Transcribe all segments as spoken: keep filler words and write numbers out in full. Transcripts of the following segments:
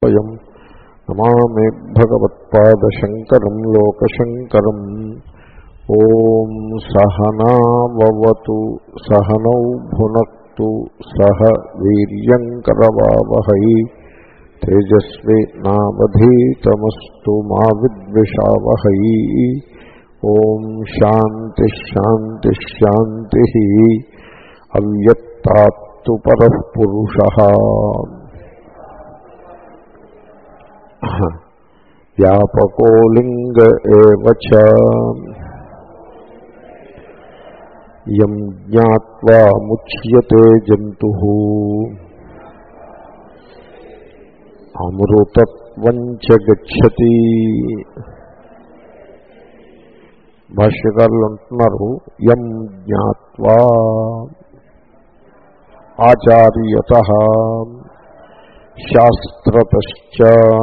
స్వయం నమామి భగవత్పాదశంకరం లోకశంకరం. ఓం సహనావతు సహనౌ భునక్తు సహ వీర్యంకరవావహై తేజస్వి నావధీతమస్తు మా విద్విషావహై. ఓం శాంతి శాంతి శాంతి. అవ్యక్తాత్తు పరః పురుషః. వ్యాపకో లింగ ఏవ చ యం జ్ఞాత్వా ముచ్యతే జంతుః అమృతత్వం చ గచ్చతి. భాష్యకారులు అంటున్నారు, యం జ్ఞాత్వా ఆచార్యతః శాస్త్రతశ్చ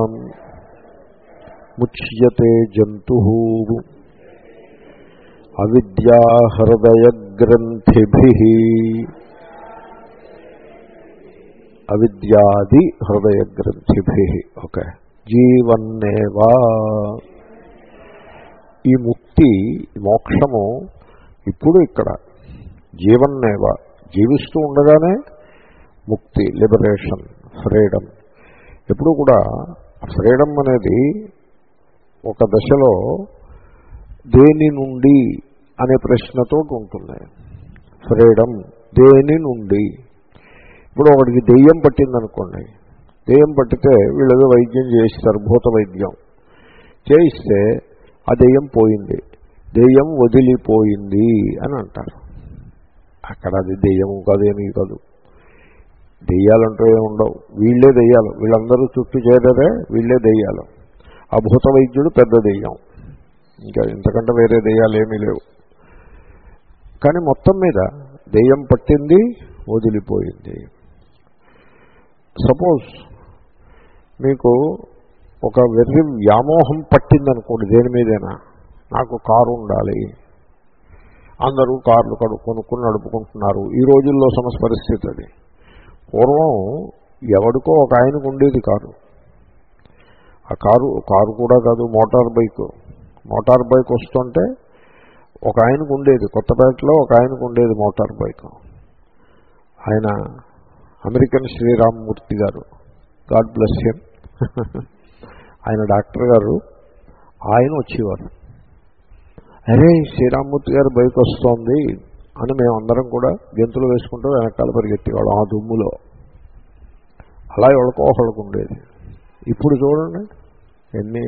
ముచ్యతే జంతుః అవిద్యా హృదయగ్రంథిభిః. అవిద్యాది హృదయగ్రంథిభిః. ఓకే. జీవన్నేవా. ఈ ముక్తి మోక్షము ఇప్పుడు ఇక్కడ జీవన్నేవా, జీవిస్తూ ఉండగానే ముక్తి, లిబరేషన్, ఫ్రీడమ్. ఎప్పుడు కూడా ఫ్రీడమ్ అనేది ఒక దశలో దేని నుండి అనే ప్రశ్నతో ఉంటుంది. ఫ్రీడమ్ దేని నుండి. ఇప్పుడు ఒకటికి దెయ్యం పట్టిందనుకోండి, దెయ్యం పట్టితే వీళ్ళేదో వైద్యం చేయిస్తారు, భూత వైద్యం చేయిస్తే ఆ దెయ్యం పోయింది, దెయ్యం వదిలిపోయింది అని అంటారు. అక్కడ అది దెయ్యము కాదు, ఏమీ కాదు. దెయ్యాలంటూ ఏమి ఉండవు, వీళ్ళే దెయ్యాలు. వీళ్ళందరూ చుట్టూ చేరారే, వీళ్ళే దెయ్యాలు. ఆ భూత వైద్యుడు పెద్ద దెయ్యం, ఇంకా ఇంతకంటే వేరే దెయ్యాలు ఏమీ లేవు. కానీ మొత్తం మీద దెయ్యం పట్టింది, వదిలిపోయింది. సపోజ్ మీకు ఒక వెర్రి వ్యామోహం పట్టిందనుకోండి దేని మీదైనా, నాకు కారు ఉండాలి, అందరూ కార్లు కడు కొనుక్కుని నడుపుకుంటున్నారు. ఈ రోజుల్లో సమస్య పరిస్థితి అది. పూర్వం ఎవడికో ఒక ఆయనకు ఉండేది కారు. ఆ కారు కారు కూడా కాదు, మోటార్ బైక్. మోటార్ బైక్ వస్తుంటే ఒక ఆయనకు ఉండేది, కొత్తపేటలో ఒక ఆయనకు ఉండేది మోటార్ బైక్. ఆయన అమెరికన్ శ్రీరామ్మూర్తి గారు, గాడ్ బ్లెస్ హిమ్. ఆయన డాక్టర్ గారు. ఆయన వచ్చేవారు, అరే శ్రీరామ్మూర్తి గారు బైక్ వస్తోంది అని మేమందరం కూడా గెంతులు వేసుకుంటూ వెనకాల పరిగెత్తేవాళ్ళం ఆ దుమ్ములో. అలా ఎవరికో ఒకళ్ళకు ఉండేది. ఇప్పుడు చూడండి ఎన్ని.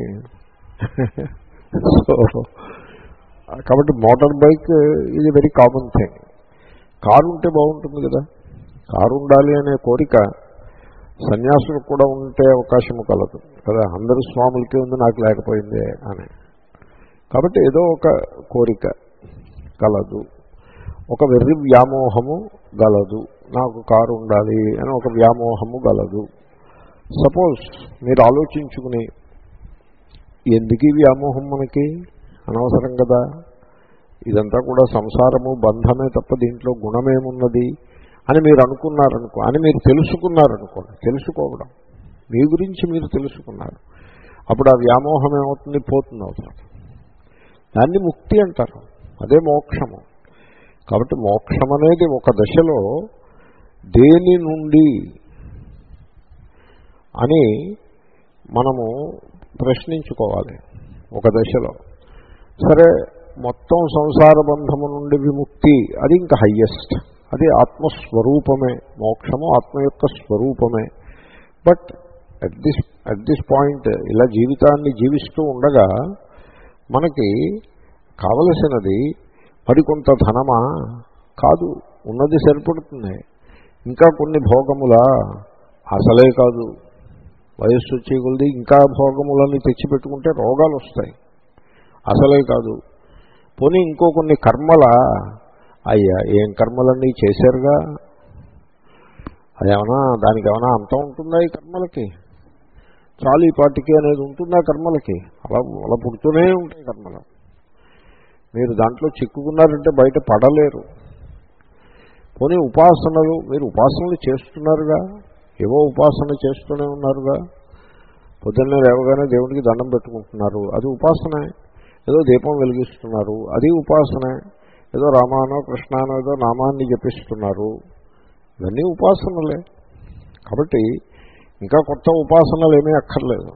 సో కాబట్టి మోటార్ బైక్ ఇది వెరీ కామన్ థింగ్. కారు ఉంటే బాగుంటుంది కదా, కారు ఉండాలి అనే కోరిక సన్యాసులకు కూడా ఉంటే అవకాశము కలదు కదా. అందరూ స్వాములకే ఉంది, నాకు లేకపోయిందే అని. కాబట్టి ఏదో ఒక కోరిక కలదు, ఒక వెర్రి వ్యామోహము గలదు, నాకు కారు ఉండాలి అని ఒక వ్యామోహము గలదు. సపోజ్ మీరు ఆలోచించుకుని, ఎందుకు ఈ వ్యామోహం మనకి, అనవసరం కదా, ఇదంతా కూడా సంసారము బంధమే తప్ప దీంట్లో గుణమేమున్నది అని మీరు అనుకున్నారనుకో, అని మీరు తెలుసుకున్నారనుకోండి. తెలుసుకోవడం, మీ గురించి మీరు తెలుసుకున్నారు. అప్పుడు ఆ వ్యామోహం ఏమవుతుంది, పోతుంది అవుతుంది. దాన్ని ముక్తి అంటారు, అదే మోక్షము. కాబట్టి మోక్షం అనేది ఒక దశలో దేని నుండి అని మనము ప్రశ్నించుకోవాలి. ఒక దశలో సరే మొత్తం సంసార బంధము నుండి విముక్తి, అది ఇంకా హయ్యెస్ట్, అది ఆత్మస్వరూపమే. మోక్షము ఆత్మ యొక్క స్వరూపమే. But at this at this point ఇలా జీవితాన్ని జీవిస్తూ ఉండగా మనకి కావలసినది మరికొంత ధనమా కాదు, ఉన్నది సరిపడుతుంది. ఇంకా కొన్ని భోగములా అసలే కాదు. వయస్సు వచ్చే కొలది ఇంకా భోగములని తెచ్చిపెట్టుకుంటే రోగాలు వస్తాయి, అసలే కాదు. పోనీ ఇంకో కొన్ని కర్మల, అయ్యా ఏం కర్మలన్నీ చేశారుగా, అదేమన్నా దానికి ఏమైనా అంతం ఉంటుందా ఈ కర్మలకి? చాలు ఈ పాటికి అనేది ఉంటుందా కర్మలకి? అలా అలా పుడుతూనే ఉంటాయి కర్మలు. మీరు దాంట్లో చిక్కుకున్నారంటే బయట పడలేరు. పోనీ ఉపాసనలు, మీరు ఉపాసనలు చేస్తున్నారుగా, ఏవో ఉపాసన చేస్తూనే ఉన్నారుగా, పొద్దున్నే లేవగానే దేవుడికి దండం పెట్టుకుంటున్నారు, అది ఉపాసనే. ఏదో దీపం వెలిగిస్తున్నారు, అది ఉపాసనే. ఏదో రామానో కృష్ణానో ఏదో నామాన్ని జపిస్తున్నారు, ఇవన్నీ ఉపాసనలే. కాబట్టి ఇంకా కొత్త ఉపాసనలు ఏమీ అక్కర్లేదు.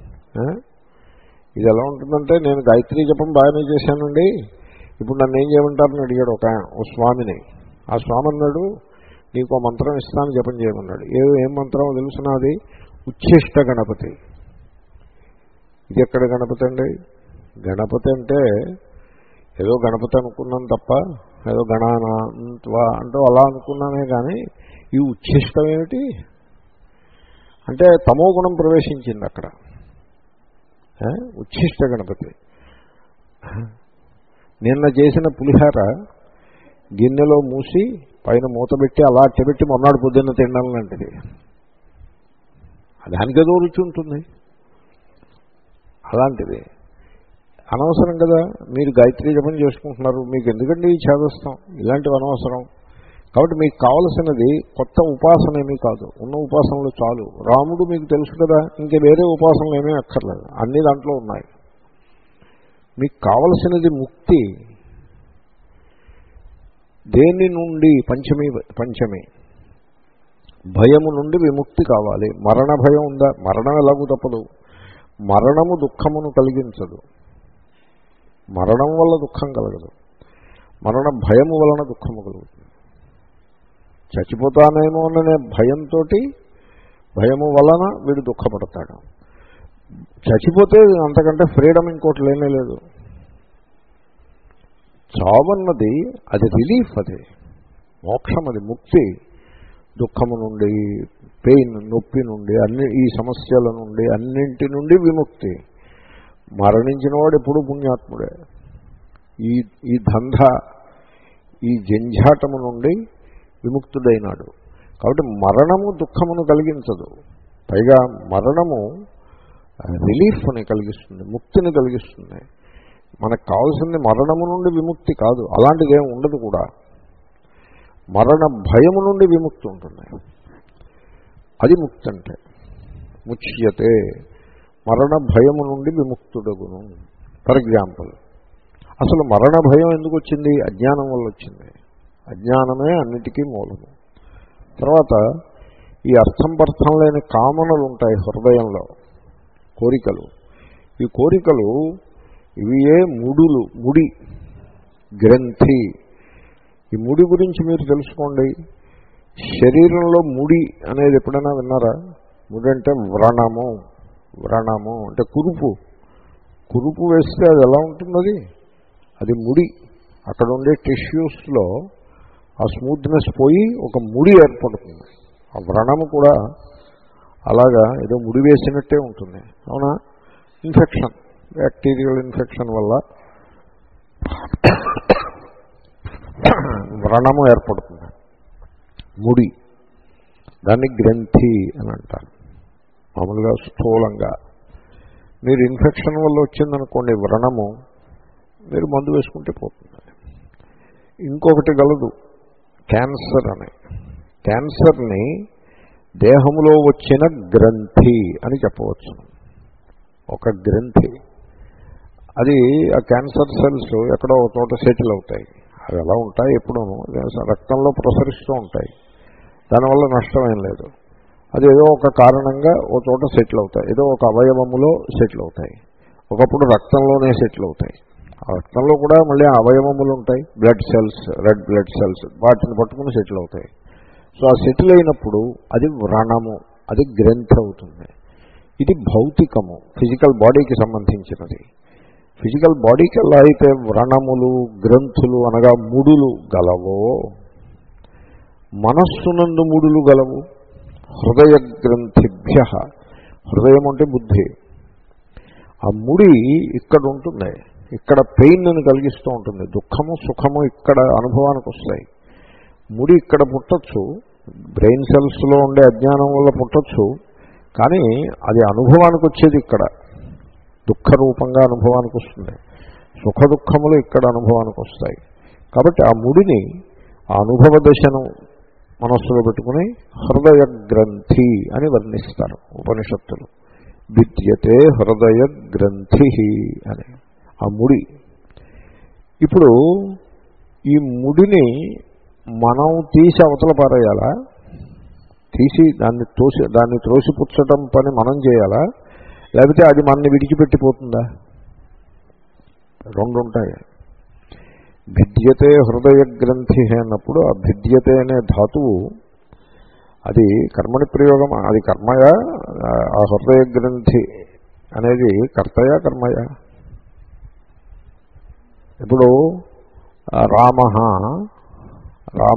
ఇది ఎలా ఉంటుందంటే, నేను గాయత్రీ జపం బాగానే చేశానండి, ఇప్పుడు నన్ను ఏం చేయమంటారని అడిగాడు ఒక ఓ స్వామిని. ఆ స్వామి అన్నాడు, నీకు మంత్రం ఇస్తాను, జపం చేయమన్నాడు. ఏ ఏం మంత్రం తెలుసునా? అది ఉచ్ఛిష్ట గణపతి. ఇది ఎక్కడ గణపతి అండి? గణపతి అంటే ఏదో గణపతి అనుకున్నాను తప్ప, ఏదో గణానాత్వా అంటూ అలా అనుకున్నానే కానీ ఈ ఉచ్ఛిష్టం ఏమిటి అంటే తమో గుణం ప్రవేశించింది అక్కడ. ఉచ్ఛిష్ట గణపతి. నిన్న చేసిన పులిహార గిన్నెలో మూసి పైన మూత పెట్టి అలా అట్టబెట్టి మొన్నటి పొద్దున్న తినడం లాంటిది. దానికేదో రుచి ఉంటుంది. అలాంటిది అనవసరం కదా. మీరు గాయత్రీ జపం చేసుకుంటున్నారు, మీకు ఎందుకండి ఈ చేదస్తాం? ఇలాంటివి అనవసరం. కాబట్టి మీకు కావలసినది కొత్త ఉపాసన ఏమీ కాదు, ఉన్న ఉపాసనలు చాలు. రాముడు మీకు తెలుసు కదా, ఇంక వేరే ఉపాసనలు ఏమీ అక్కర్లేదు, అన్ని దాంట్లో ఉన్నాయి. మీకు కావలసినది ముక్తి. దేని నుండి? పంచమి పంచమి భయము నుండి విముక్తి కావాలి. మరణ భయం ఉందా? మరణం ఎలాగూ తప్పదు. మరణము దుఃఖమును కలిగించదు. మరణం వల్ల దుఃఖం కలగదు, మరణ భయము వలన దుఃఖము కలుగుతుంది. చచ్చిపోతానేమో అనే భయంతో భయము వలన వీడు దుఃఖపడతాడు. చచ్చిపోతే అంతకంటే ఫ్రీడమ్ ఇంకోటి లేనే లేదు. చావన్నది అది రిలీఫ్, అది మోక్షం, అది ముక్తి. దుఃఖము నుండి, పెయిన్, నొప్పి నుండి, అన్ని ఈ సమస్యల నుండి అన్నింటి నుండి విముక్తి. మరణించిన వాడు ఎప్పుడూ పుణ్యాత్ముడే. ఈ ఈ దంధ, ఈ జంఝాటము నుండి విముక్తుడైనాడు. కాబట్టి మరణము దుఃఖమును కలిగించదు, పైగా మరణము రిలీఫ్ని కలిగిస్తుంది, ముక్తిని కలిగిస్తుంది. మనకు కావాల్సింది మరణము నుండి విముక్తి కాదు, అలాంటిది ఏమి ఉండదు కూడా. మరణ భయము నుండి విముక్తి ఉంటుంది, అది ముక్తి అంటే. ముచ్యతే, మరణ భయము నుండి విముక్తుడగును. ఫర్ ఎగ్జాంపుల్, అసలు మరణ భయం ఎందుకు వచ్చింది? అజ్ఞానం వల్ల వచ్చింది. అజ్ఞానమే అన్నిటికీ మూలము. తర్వాత ఈ అర్థం పర్థం లేని కామనలు ఉంటాయి హృదయంలో, కోరికలు. ఈ కోరికలు ఇవి ఏ ముడులు, ముడి, గ్రంథి. ఈ ముడి గురించి మీరు తెలుసుకోండి. శరీరంలో ముడి అనేది ఎప్పుడైనా విన్నారా? ముడి అంటే వ్రణము. వ్రణము అంటే కురుపు. కురుపు వేస్తే అది ఎలా ఉంటుంది? అది అది ముడి. అక్కడ ఉండే టిష్యూస్లో ఆ స్మూత్నెస్ పోయి ఒక ముడి ఏర్పడుతుంది. ఆ వ్రణము కూడా అలాగా ఏదో ముడి వేసినట్టే ఉంటుంది, అవునా? ఇన్ఫెక్షన్, బ్యాక్టీరియల్ ఇన్ఫెక్షన్ వల్ల వ్రణము ఏర్పడుతుంది, ముడి. దాన్ని గ్రంథి అని అంటారు. మామూలుగా స్థూలంగా మీరు ఇన్ఫెక్షన్ వల్ల వచ్చిందనుకోండి వ్రణము, మీరు మందు వేసుకుంటే పోతుంది. ఇంకొకటి గలదు, క్యాన్సర్ అని. క్యాన్సర్ని దేహంలో వచ్చిన గ్రంథి అని చెప్పవచ్చు. ఒక గ్రంథి, అది ఆ క్యాన్సర్ సెల్స్ ఎక్కడో ఒక చోట సెటిల్ అవుతాయి. అవి ఎలా ఉంటాయి? ఎప్పుడూ రక్తంలో ప్రసరిస్తూ ఉంటాయి, దానివల్ల నష్టమేం లేదు. అది ఏదో ఒక కారణంగా ఓ చోట సెటిల్ అవుతాయి, ఏదో ఒక అవయవములో సెటిల్ అవుతాయి. ఒకప్పుడు రక్తంలోనే సెటిల్ అవుతాయి. ఆ రక్తంలో కూడా మళ్ళీ అవయవములు ఉంటాయి, blood cells, red blood cells, వాటిని పట్టుకుని సెటిల్ అవుతాయి. సో ఆ సెటిల్ అయినప్పుడు అది వ్రణము, అది గ్రంథి అవుతుంది. ఇది భౌతికము, ఫిజికల్ బాడీకి సంబంధించినది. ఫిజికల్ బాడీకి ఎలా అయితే వ్రణములు, గ్రంథులు అనగా ముడులు గలవో, మనస్సునందు ముడులు గలవు. హృదయ గ్రంథిభ్య, హృదయం అంటే బుద్ధి. ఆ ముడి ఇక్కడ ఉంటుంది, ఇక్కడ పెయిన్ కలిగిస్తూ ఉంటుంది. దుఃఖము సుఖము ఇక్కడ అనుభవానికి వస్తాయి. ముడి ఇక్కడ పుట్టచ్చు, బ్రెయిన్ సెల్స్లో ఉండే అజ్ఞానం వల్ల పుట్టచ్చు, కానీ అది అనుభవానికి వచ్చేది ఇక్కడ, దుఃఖ రూపంగా అనుభవానికి వస్తుంది. సుఖ దుఃఖములు ఇక్కడ అనుభవానికి వస్తాయి. కాబట్టి ఆ ముడిని, ఆ అనుభవ దశను మనస్సులో పెట్టుకుని హృదయ గ్రంథి అని వర్ణిస్తారు ఉపనిషత్తులు. విద్యతే హృదయ గ్రంథి అని. ఆ ముడి. ఇప్పుడు ఈ ముడిని మనం తీసి అవతల పారేయాలా, తీసి దాన్ని తోసి దాన్ని త్రోసిపుచ్చటం పని మనం చేయాలా, లేకపోతే అది మనని విడిచిపెట్టిపోతుందా? రెండు ఉంటాయి. భిద్యతే హృదయ గ్రంథి అన్నప్పుడు ఆ భిద్యతే అనే ధాతువు అది కర్మని ప్రయోగం. అది కర్మయా? ఆ హృదయ గ్రంథి అనేది కర్తయా కర్మయా? ఇప్పుడు రామ రామ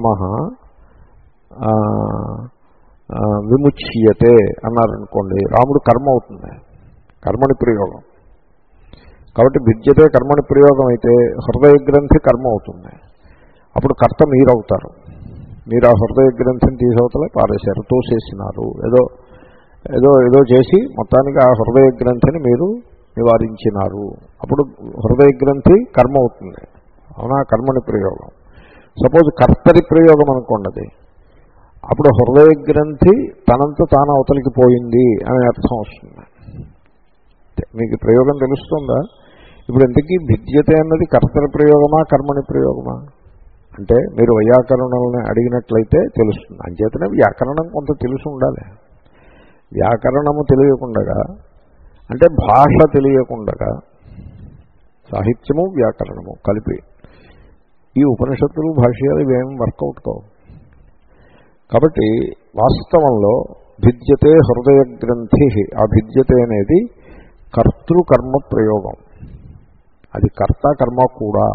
విముచ్యతే అన్నారనుకోండి, రాముడు కర్మ అవుతుంది, కర్మని ప్రయోగం. కాబట్టి భిద్యతే కర్మని ప్రయోగం అయితే హృదయ గ్రంథి కర్మ అవుతుంది. అప్పుడు కర్త మీరవుతారు. మీరు ఆ హృదయ గ్రంథిని తీసవతలే పారేశారు, తోసేసినారు, ఏదో ఏదో ఏదో చేసి మొత్తానికి ఆ హృదయ గ్రంథిని మీరు నివారించినారు. అప్పుడు హృదయ గ్రంథి కర్మ అవుతుంది. అవునా? కర్మని ప్రయోగం. సపోజ్ కర్తరి ప్రయోగం అనుకోండి, అప్పుడు హృదయ గ్రంథి తనంత తాను అవతలికి పోయింది అనే అర్థం వస్తుంది. మీకు ప్రయోగం తెలుస్తుందా? ఇప్పుడు ఇంతకీ భిద్యతే అన్నది కర్తరి ప్రయోగమా కర్మని ప్రయోగమా అంటే మీరు వైయాకరణాలని అడిగినట్లయితే తెలుస్తుంది. అంచేతనే వ్యాకరణం కొంత తెలిసి ఉండాలి. వ్యాకరణము తెలియకుండగా అంటే భాష తెలియకుండగా సాహిత్యము వ్యాకరణము కలిపి ఈ ఉపనిషత్తులు భాష్యాలు ఇవేం వర్కౌట్ కావు. కాబట్టి వాస్తవంలో భిద్యతే హృదయ గ్రంథి, ఆ భిద్యతే అనేది కర్తృకర్మ ప్రయోగం. అది కర్త కర్మ కూడా.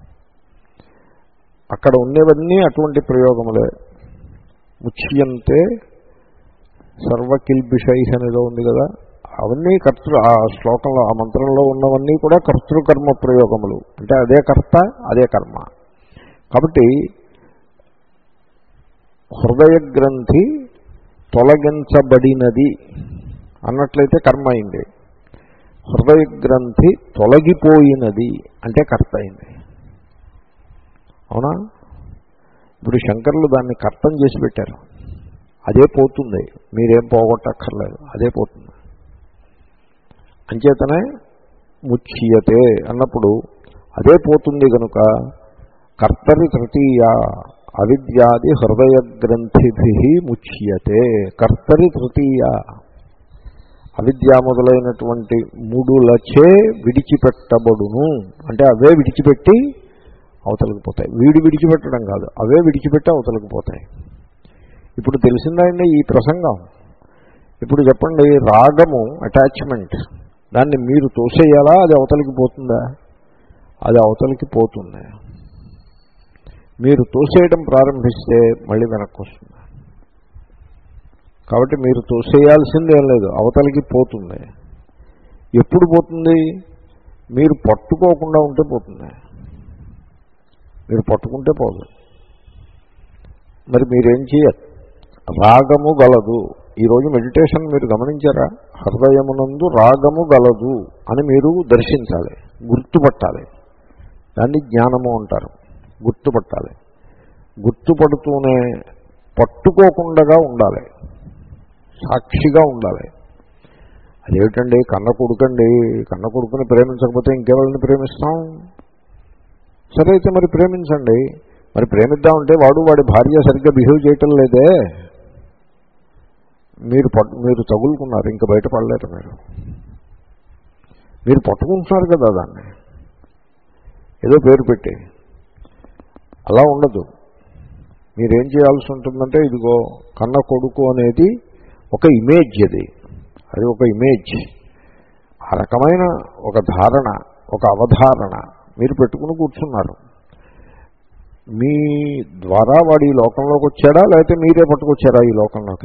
అక్కడ ఉండేవన్నీ అటువంటి ప్రయోగములే. ముచ్యంతే సర్వకిల్బిషై అనేదో ఉంది కదా, అవన్నీ కర్తృ ఆ శ్లోకంలో ఆ మంత్రంలో ఉన్నవన్నీ కూడా కర్తృకర్మ ప్రయోగములు. అంటే అదే కర్త అదే కర్మ. కాబట్టి హృదయ గ్రంథి తొలగించబడినది అన్నట్లయితే కర్మ అయింది. హృదయ గ్రంథి తొలగిపోయినది అంటే కర్త అయింది. అవునా? ఇప్పుడు శంకరులు దాన్ని కర్తం చేసి పెట్టారు. అదే పోతుంది, మీరేం పోగొట్టక్కర్లేదు, అదే పోతుంది. అంచేతనే ముచ్యతే అన్నప్పుడు అదే పోతుంది కనుక కర్తరి తృతీయ అవిద్యాది హృదయ గ్రంథిభి ముచ్యతే. కర్తరి తృతీయ అవిద్య మొదలైనటువంటి మూడులచే విడిచిపెట్టబడును. అంటే అవే విడిచిపెట్టి అవతలకు పోతాయి. వీడి విడిచిపెట్టడం కాదు, అవే విడిచిపెట్టి అవతలకు పోతాయి. ఇప్పుడు తెలిసిందండి ఈ ప్రసంగం. ఇప్పుడు చెప్పండి, రాగము అటాచ్మెంట్, దాన్ని మీరు తోసేయాలా, అది అవతలికి పోతుందా? అది అవతలికి పోతుంది. మీరు తోసేయడం ప్రారంభిస్తే మళ్ళీ వెనక్కి వస్తుంది. కాబట్టి మీరు తోసేయాల్సిందేం లేదు, అవతలికి పోతుంది. ఎప్పుడు పోతుంది? మీరు పట్టుకోకుండా ఉంటే పోతుంది. మీరు పట్టుకుంటే పోదు. మరి మీరేం చేయాలి? రాగము గలదు. ఈరోజు మెడిటేషన్ మీరు గమనించారా? హృదయమునందు రాగము గలదు అని మీరు దర్శించాలి, గుర్తుపట్టాలి. దాన్ని జ్ఞానము అంటారు. గుర్తుపట్టాలి. గుర్తుపడుతూనే పట్టుకోకుండా ఉండాలి, సాక్షిగా ఉండాలి. అదేమిటండి, కన్న కొడుకండి, కన్న కొడుకుని ప్రేమించకపోతే ఇంకెవరిని ప్రేమిస్తాం? సరే అయితే మరి ప్రేమించండి. మరి ప్రేమిద్దామంటే వాడు వాడి భార్య సరిగ్గా బిహేవ్ చేయటం లేదే, మీరు పట్టు మీరు తగులుకున్నారు, ఇంకా బయటపడలేరు. మీరు మీరు పట్టుకుంటున్నారు కదా దాన్ని, ఏదో పేరు పెట్టి. అలా ఉండదు. మీరేం చేయాల్సి ఉంటుందంటే, ఇదిగో కన్న కొడుకు అనేది ఒక ఇమేజ్, అది అది ఒక ఇమేజ్. ఆ రకమైన ఒక ధారణ, ఒక అవధారణ మీరు పెట్టుకుని కూర్చున్నారు. మీ ద్వారా వాడు ఈ లోకంలోకి వచ్చాడా, లేకపోతే మీరే పట్టుకొచ్చారా ఈ లోకంలోకి?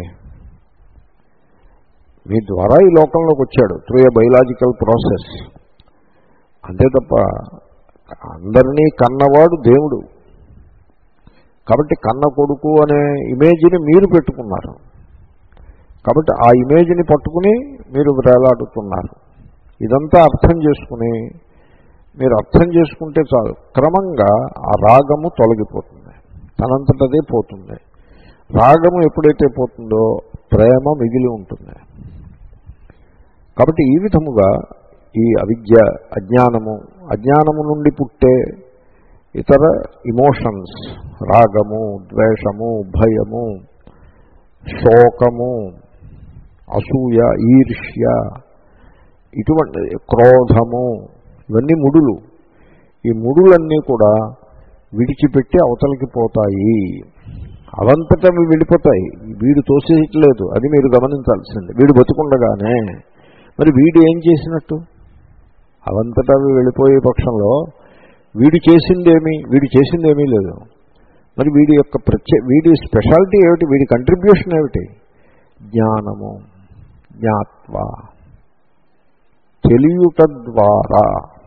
మీ ద్వారా ఈ లోకంలోకి వచ్చాడు త్రూ ఏ బయలాజికల్ ప్రాసెస్. అంతే తప్ప అందరినీ కన్నవాడు దేవుడు. కాబట్టి కన్న కొడుకు అనే ఇమేజ్ని మీరు పెట్టుకున్నారు. కాబట్టి ఆ ఇమేజ్ని పట్టుకుని మీరు వేలాడుతున్నారు. ఇదంతా అర్థం చేసుకుని మీరు అర్థం చేసుకుంటే చాలు, క్రమంగా ఆ రాగము తొలగిపోతుంది, తనంతటదే పోతుంది. రాగము ఎప్పుడైతే పోతుందో ప్రేమ మిగిలి ఉంటుంది. కాబట్టి ఈ విధముగా ఈ అవిద్య, అజ్ఞానము, అజ్ఞానము నుండి పుట్టే ఇతర ఇమోషన్స్, రాగము, ద్వేషము, భయము, శోకము, అసూయ, ఈర్ష్య, ఇటువంటి క్రోధము, ఇవన్నీ ముడులు. ఈ ముడులన్నీ కూడా విడిచిపెట్టి అవతలికి పోతాయి. అవంతటా అవి వెళ్ళిపోతాయి. వీడు తోసేయట్లేదు, అది మీరు గమనించాల్సింది. వీడు బతుకుండగానే మరి వీడు ఏం చేసినట్టు? అవంతటా అవి వెళ్ళిపోయే పక్షంలో వీడు చేసిందేమీ వీడు చేసిందేమీ లేదు. మరి వీడి యొక్క ప్రత్యే వీడి స్పెషాలిటీ ఏమిటి? వీడి కంట్రిబ్యూషన్ ఏమిటి? జ్ఞానము, జ్ఞాత్వ, తెలియుట ద్వారా.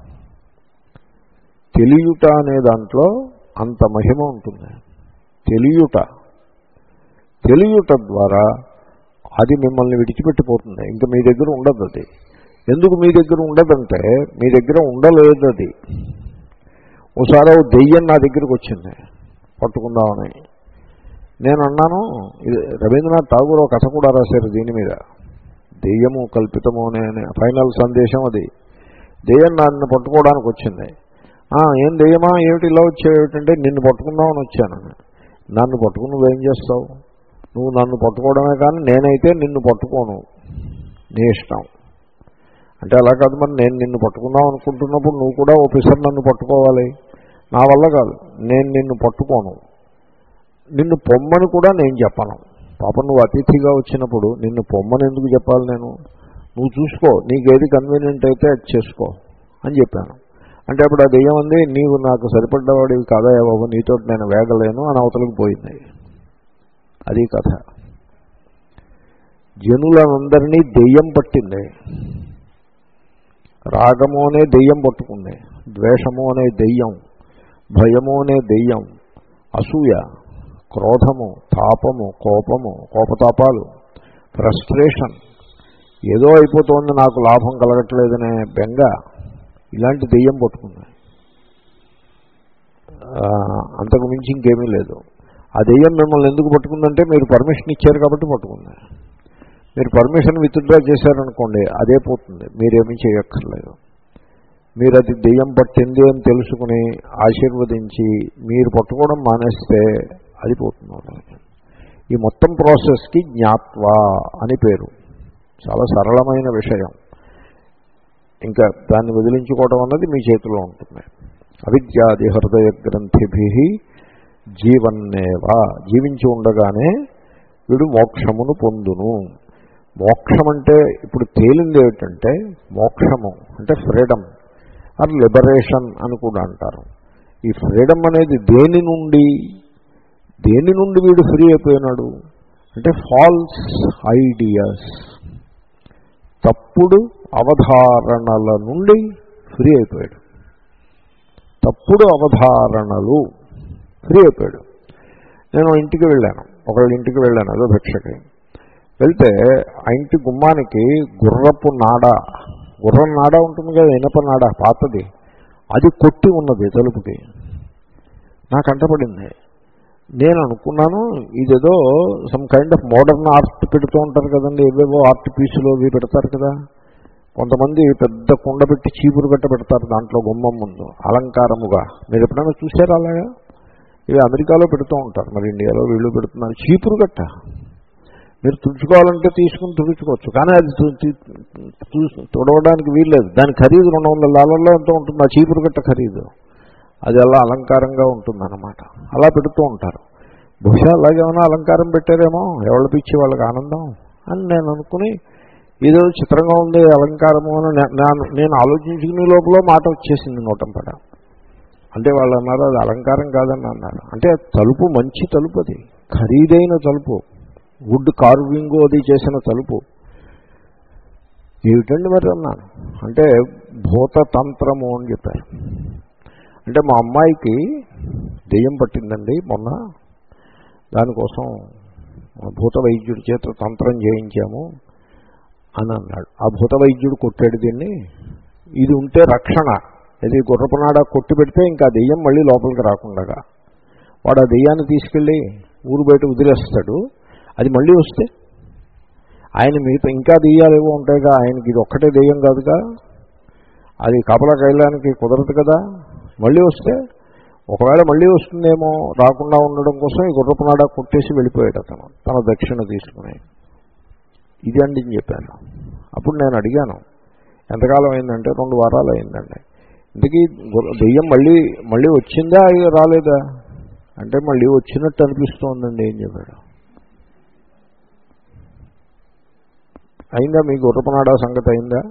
తెలియుట అనే దాంట్లో అంత మహిమ ఉంటుంది. తెలియుట తెలియుట ద్వారా అది మిమ్మల్ని విడిచిపెట్టిపోతుంది. ఇంకా మీ దగ్గర ఉండదు. అది ఎందుకు మీ దగ్గర ఉండదంటే మీ దగ్గర ఉండలేదు. అది ఒకసారి ఓ దెయ్యం నా దగ్గరికి వచ్చింది పట్టుకుందామని. నేను అన్నాను, ఇది రవీంద్రనాథ్ ఠాగూర్ ఒక కథ కూడా రాశారు దీని మీద, దెయ్యము కల్పితము అనే ఫైనల్ సందేశం అది. దెయ్యం నన్ను పట్టుకోవడానికి వచ్చింది. ఏం దెయ్యమా, ఏమిటి ఇలా వచ్చావు, ఏమిటంటే నిన్ను పట్టుకుందామని వచ్చాను. నన్ను పట్టుకుని నువ్వేం చేస్తావు? నువ్వు నన్ను పట్టుకోవడమే కానీ నేనైతే నిన్ను పట్టుకోను, నీ ఇష్టం. అంటే అలా కాదు, మరి నేను నిన్ను పట్టుకుందాం అనుకుంటున్నప్పుడు నువ్వు కూడా ఓపెసర్ నన్ను పట్టుకోవాలి. నా వల్ల కాదు, నేను నిన్ను పట్టుకోను. నిన్ను పొమ్మని కూడా నేను చెప్పను. పాపం నువ్వు అతిథిగా వచ్చినప్పుడు నిన్ను పొమ్మని ఎందుకు చెప్పాలి నేను? నువ్వు చూసుకో, నీకేది కన్వీనియంట్ అయితే అది చేసుకో అని చెప్పాను. అంటే అప్పుడు ఆ దెయ్యం అంది, నీవు నాకు సరిపడ్డవాడివి కాదా బాబు, నీతో నేను వేగలేను అని అవతలకు పోయింది. అది కథ. జనులందరినీ దెయ్యం పట్టింది. రాగము అనే దెయ్యం పట్టుకుంది, ద్వేషము అనే దెయ్యం, భయము అనే దెయ్యం, అసూయ, క్రోధము, తాపము, కోపము, కోపతాపాలు, ఫ్రస్ట్రేషన్, ఏదో అయిపోతుంది నాకు లాభం కలగట్లేదనే బెంగ, ఇలాంటి దెయ్యం పట్టుకుంది. అంతకు మించి ఇంకేమీ లేదు. ఆ దెయ్యం మిమ్మల్ని ఎందుకు పట్టుకుందంటే మీరు పర్మిషన్ ఇచ్చారు కాబట్టి పట్టుకుంది. మీరు పర్మిషన్ విత్డ్రా చేశారనుకోండి, అదే పోతుంది, మీరేమీ చేయక్కర్లేదు. మీరు అది దెయ్యం పట్టింది అని తెలుసుకుని ఆశీర్వదించి మీరు పట్టుకోవడం మానేస్తే అది పోతుంది. ఈ మొత్తం ప్రాసెస్కి జ్ఞాత్వ అని పేరు. చాలా సరళమైన విషయం. ఇంకా దాన్ని వదిలించుకోవడం అన్నది మీ చేతిలో ఉంటుంది. అవిద్యాది హృదయ గ్రంథిభి జీవన్నేవా, జీవించి ఉండగానే వీడు మోక్షమును పొందును. మోక్షం అంటే ఇప్పుడు తేలింది ఏమిటంటే, మోక్షము అంటే ఫ్రీడమ్ ఆర్ లిబరేషన్ అని కూడా అంటారు. ఈ ఫ్రీడమ్ అనేది దేని నుండి దేని నుండి వీడు ఫ్రీ అయిపోయినాడు అంటే ఫాల్స్ ఐడియాస్, తప్పుడు అవధారణల నుండి ఫ్రీ అయిపోయాడు. తప్పుడు అవధారణలు ఫ్రీ అయిపోయాడు. నేను ఇంటికి వెళ్ళాను, ఒకళ్ళ ఇంటికి వెళ్ళాను, అదో భిక్షకి వెళ్తే ఆ ఇంటి గుమ్మానికి గుర్రపు నాడ, గుర్రం నాడ ఉంటుంది కదా, ఇనప నాడ పాతది, అది కొట్టి ఉన్నది తలుపుకి. నాకు అంటపడింది. నేను అనుకున్నాను ఇదేదో some kind of modern art పెడుతూ ఉంటారు కదండి, ఏవేవో ఆర్ట్ పీసులు అవి పెడతారు కదా. కొంతమంది పెద్ద కుండ పెట్టి చీపురు గట్ట పెడతారు దాంట్లో గుమ్మం ముందు అలంకారముగా. మీరు ఎప్పుడైనా చూసారా అలాగా? ఇవి అమెరికాలో పెడుతూ ఉంటారు, మరి ఇండియాలో వీళ్ళు పెడుతున్నారు. చీపురు గట్ట మీరు తుడుచుకోవాలంటే తీసుకుని తుడుచుకోవచ్చు, కానీ అది తుడవడానికి వీల్లేదు. దాని ఖరీదు రెండు వందల డాలర్లో ఎంతో ఉంటుంది ఆ చీపురు గట్ట ఖరీదు. అది అలా అలంకారంగా ఉంటుందన్నమాట. అలా పెడుతూ ఉంటారు. బహుశా అలాగేమైనా అలంకారం పెట్టారేమో, ఎవరి పిచ్చి వాళ్ళకి ఆనందం అని నేను అనుకుని, ఏదో చిత్రంగా ఉంది అలంకారము అని నేను ఆలోచించుకునే లోపల మాట వచ్చేసింది నోటంపట. అంటే వాళ్ళు అన్నారు అది అలంకారం కాదని అన్నారు. అంటే తలుపు మంచి తలుపు, అది ఖరీదైన తలుపు, వుడ్ కార్వింగ్ అది చేసిన తలుపు. ఏమిటండి మరి అన్నాను. అంటే భూతతంత్రము అని చెప్పారు. అంటే మా అమ్మాయికి దెయ్యం పట్టిందండి మొన్న, దానికోసం భూత వైద్యుడి చేత తంత్రం చేయించాము అని అన్నాడు. ఆ భూత వైద్యుడు కొట్టాడు దీన్ని. ఇది ఉంటే రక్షణ, ఇది గుర్రపునాడ కొట్టి పెడితే ఇంకా దెయ్యం మళ్ళీ లోపలికి రాకుండా. వాడు ఆ దెయ్యాన్ని తీసుకెళ్ళి ఊరు బయట వదిలేస్తాడు. అది మళ్ళీ వస్తే ఆయన మిగతా ఇంకా దెయ్యాలేవో ఉంటాయిగా, ఆయనకి ఇది ఒక్కటే దెయ్యం కాదుగా, అది కాపలా కైలానికి కుదరదు కదా. మళ్ళీ వస్తే ఒకవేళ మళ్ళీ వస్తుందేమో, రాకుండా ఉండడం కోసం ఈ గుర్రపునాడ కొట్టేసి వెళ్ళిపోయాడు అతను తన దక్షిణ తీసుకుని. ఇది అండి అని చెప్పాను. అప్పుడు నేను అడిగాను, ఎంతకాలం అయిందంటే రెండు వారాలు అయిందండి. ఇంతకీ దెయ్యం మళ్ళీ మళ్ళీ వచ్చిందా రాలేదా అంటే మళ్ళీ వచ్చినట్టు అనిపిస్తోందండి ఏం చెప్పాడు. అయిందా మీ గుర్రపునాడ సంగతి అయిందా,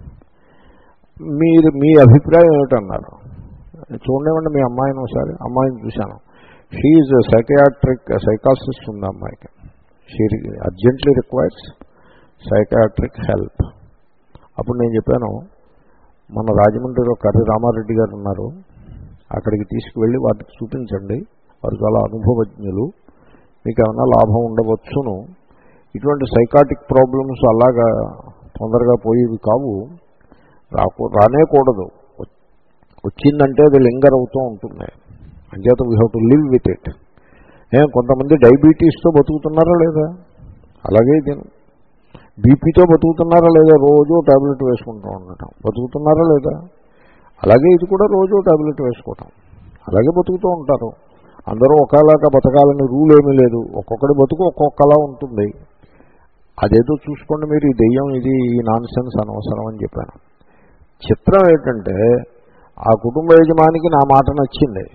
మీరు మీ అభిప్రాయం ఏమిటన్నారు. చూడలేమండి మీ అమ్మాయిని ఒకసారి. అమ్మాయిని చూశాను. షీ ఈజ్ సైకియాట్రిక్ సైకాలజిస్ట్ ఉంది అమ్మాయికి. She urgently requires psychiatric help. అప్పుడు నేను చెప్పాను, మన రాజమండ్రిలో కర్రి రామారెడ్డి గారు ఉన్నారు, అక్కడికి తీసుకువెళ్ళి వాటికి చూపించండి, వారు చాలా అనుభవజ్ఞులు, మీకు ఏమైనా లాభం ఉండవచ్చును. ఇటువంటి సైకాటిక్ ప్రాబ్లమ్స్ అలాగా తొందరగా పోయేవి కావు, రాకూ రానేకూడదు. వచ్చిందంటే అది లింగర్ అవుతూ ఉంటుంది. అంచేత we have to live with it. ఏం కొంతమంది డయాబెటీస్తో బతుకుతున్నారా లేదా, అలాగే ఇది బీపీతో బతుకుతున్నారా లేదా, రోజు టాబ్లెట్ వేసుకుంటూ ఉండటం బతుకుతున్నారా లేదా, అలాగే ఇది కూడా రోజు టాబ్లెట్ వేసుకోవటం, అలాగే బతుకుతూ ఉంటారు. అందరూ ఒకలాగా బతకాలని రూల్ ఏమీ లేదు, ఒక్కొక్కటి బతుకు ఒక్కొక్కలా ఉంటుంది. అదేదో చూసుకోండి మీరు, ఈ దెయ్యం ఇది ఈ నాన్ సెన్స్ అనవసరం అని చెప్పాను. చిత్రం ఏంటంటే ఆ కుటుంబ యజమానికి నా మాట నచ్చింది.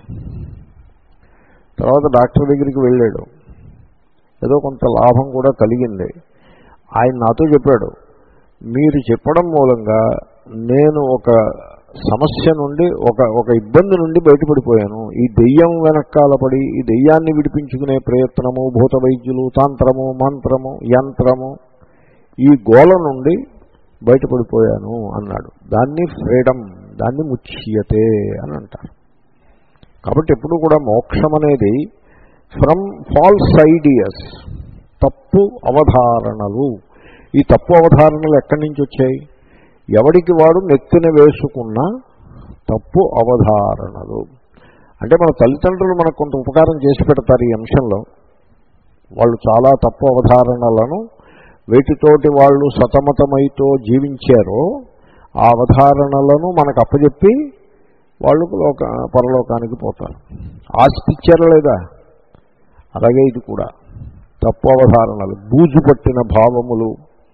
తర్వాత డాక్టర్ దగ్గరికి వెళ్ళాడు, ఏదో కొంత లాభం కూడా కలిగింది. ఆయన నాతో చెప్పాడు, మీరు చెప్పడం మూలంగా నేను ఒక సమస్య నుండి ఒక ఒక ఇబ్బంది నుండి బయటపడిపోయాను. ఈ దెయ్యం వెనకాల పడి ఈ దెయ్యాన్ని విడిపించుకునే ప్రయత్నము, భూత వైద్యులు, తంత్రము, మంత్రము, యంత్రము, ఈ గోల నుండి బయటపడిపోయాను అన్నాడు. దాన్ని ఫ్రీడమ్, దాన్ని ముచ్యతే అని అంటారు. కాబట్టి ఎప్పుడు కూడా మోక్షం అనేది ఫ్రమ్ ఫాల్స్ ఐడియాస్, తప్పు అవధారణలు. ఈ తప్పు అవధారణలు ఎక్కడి నుంచి వచ్చాయి, ఎవడికి వాడు నెత్తిన వేసుకున్న తప్పు అవధారణలు. అంటే మన తల్లిదండ్రులు మనకు కొంత ఉపకారం చేసి పెడతారు ఈ అంశంలో. వాళ్ళు చాలా తప్పు అవధారణలను వీటితోటి వాళ్ళు సతమతమైతో జీవించారో ఆ అవధారణలను మనకు అప్పచెప్పి వాళ్ళు లోక పరలోకానికి పోతారు. ఆస్తిచ్చారా లేదా, అలాగే ఇది కూడా తప్పు అవధారణలు, బూజు పట్టిన భావములు,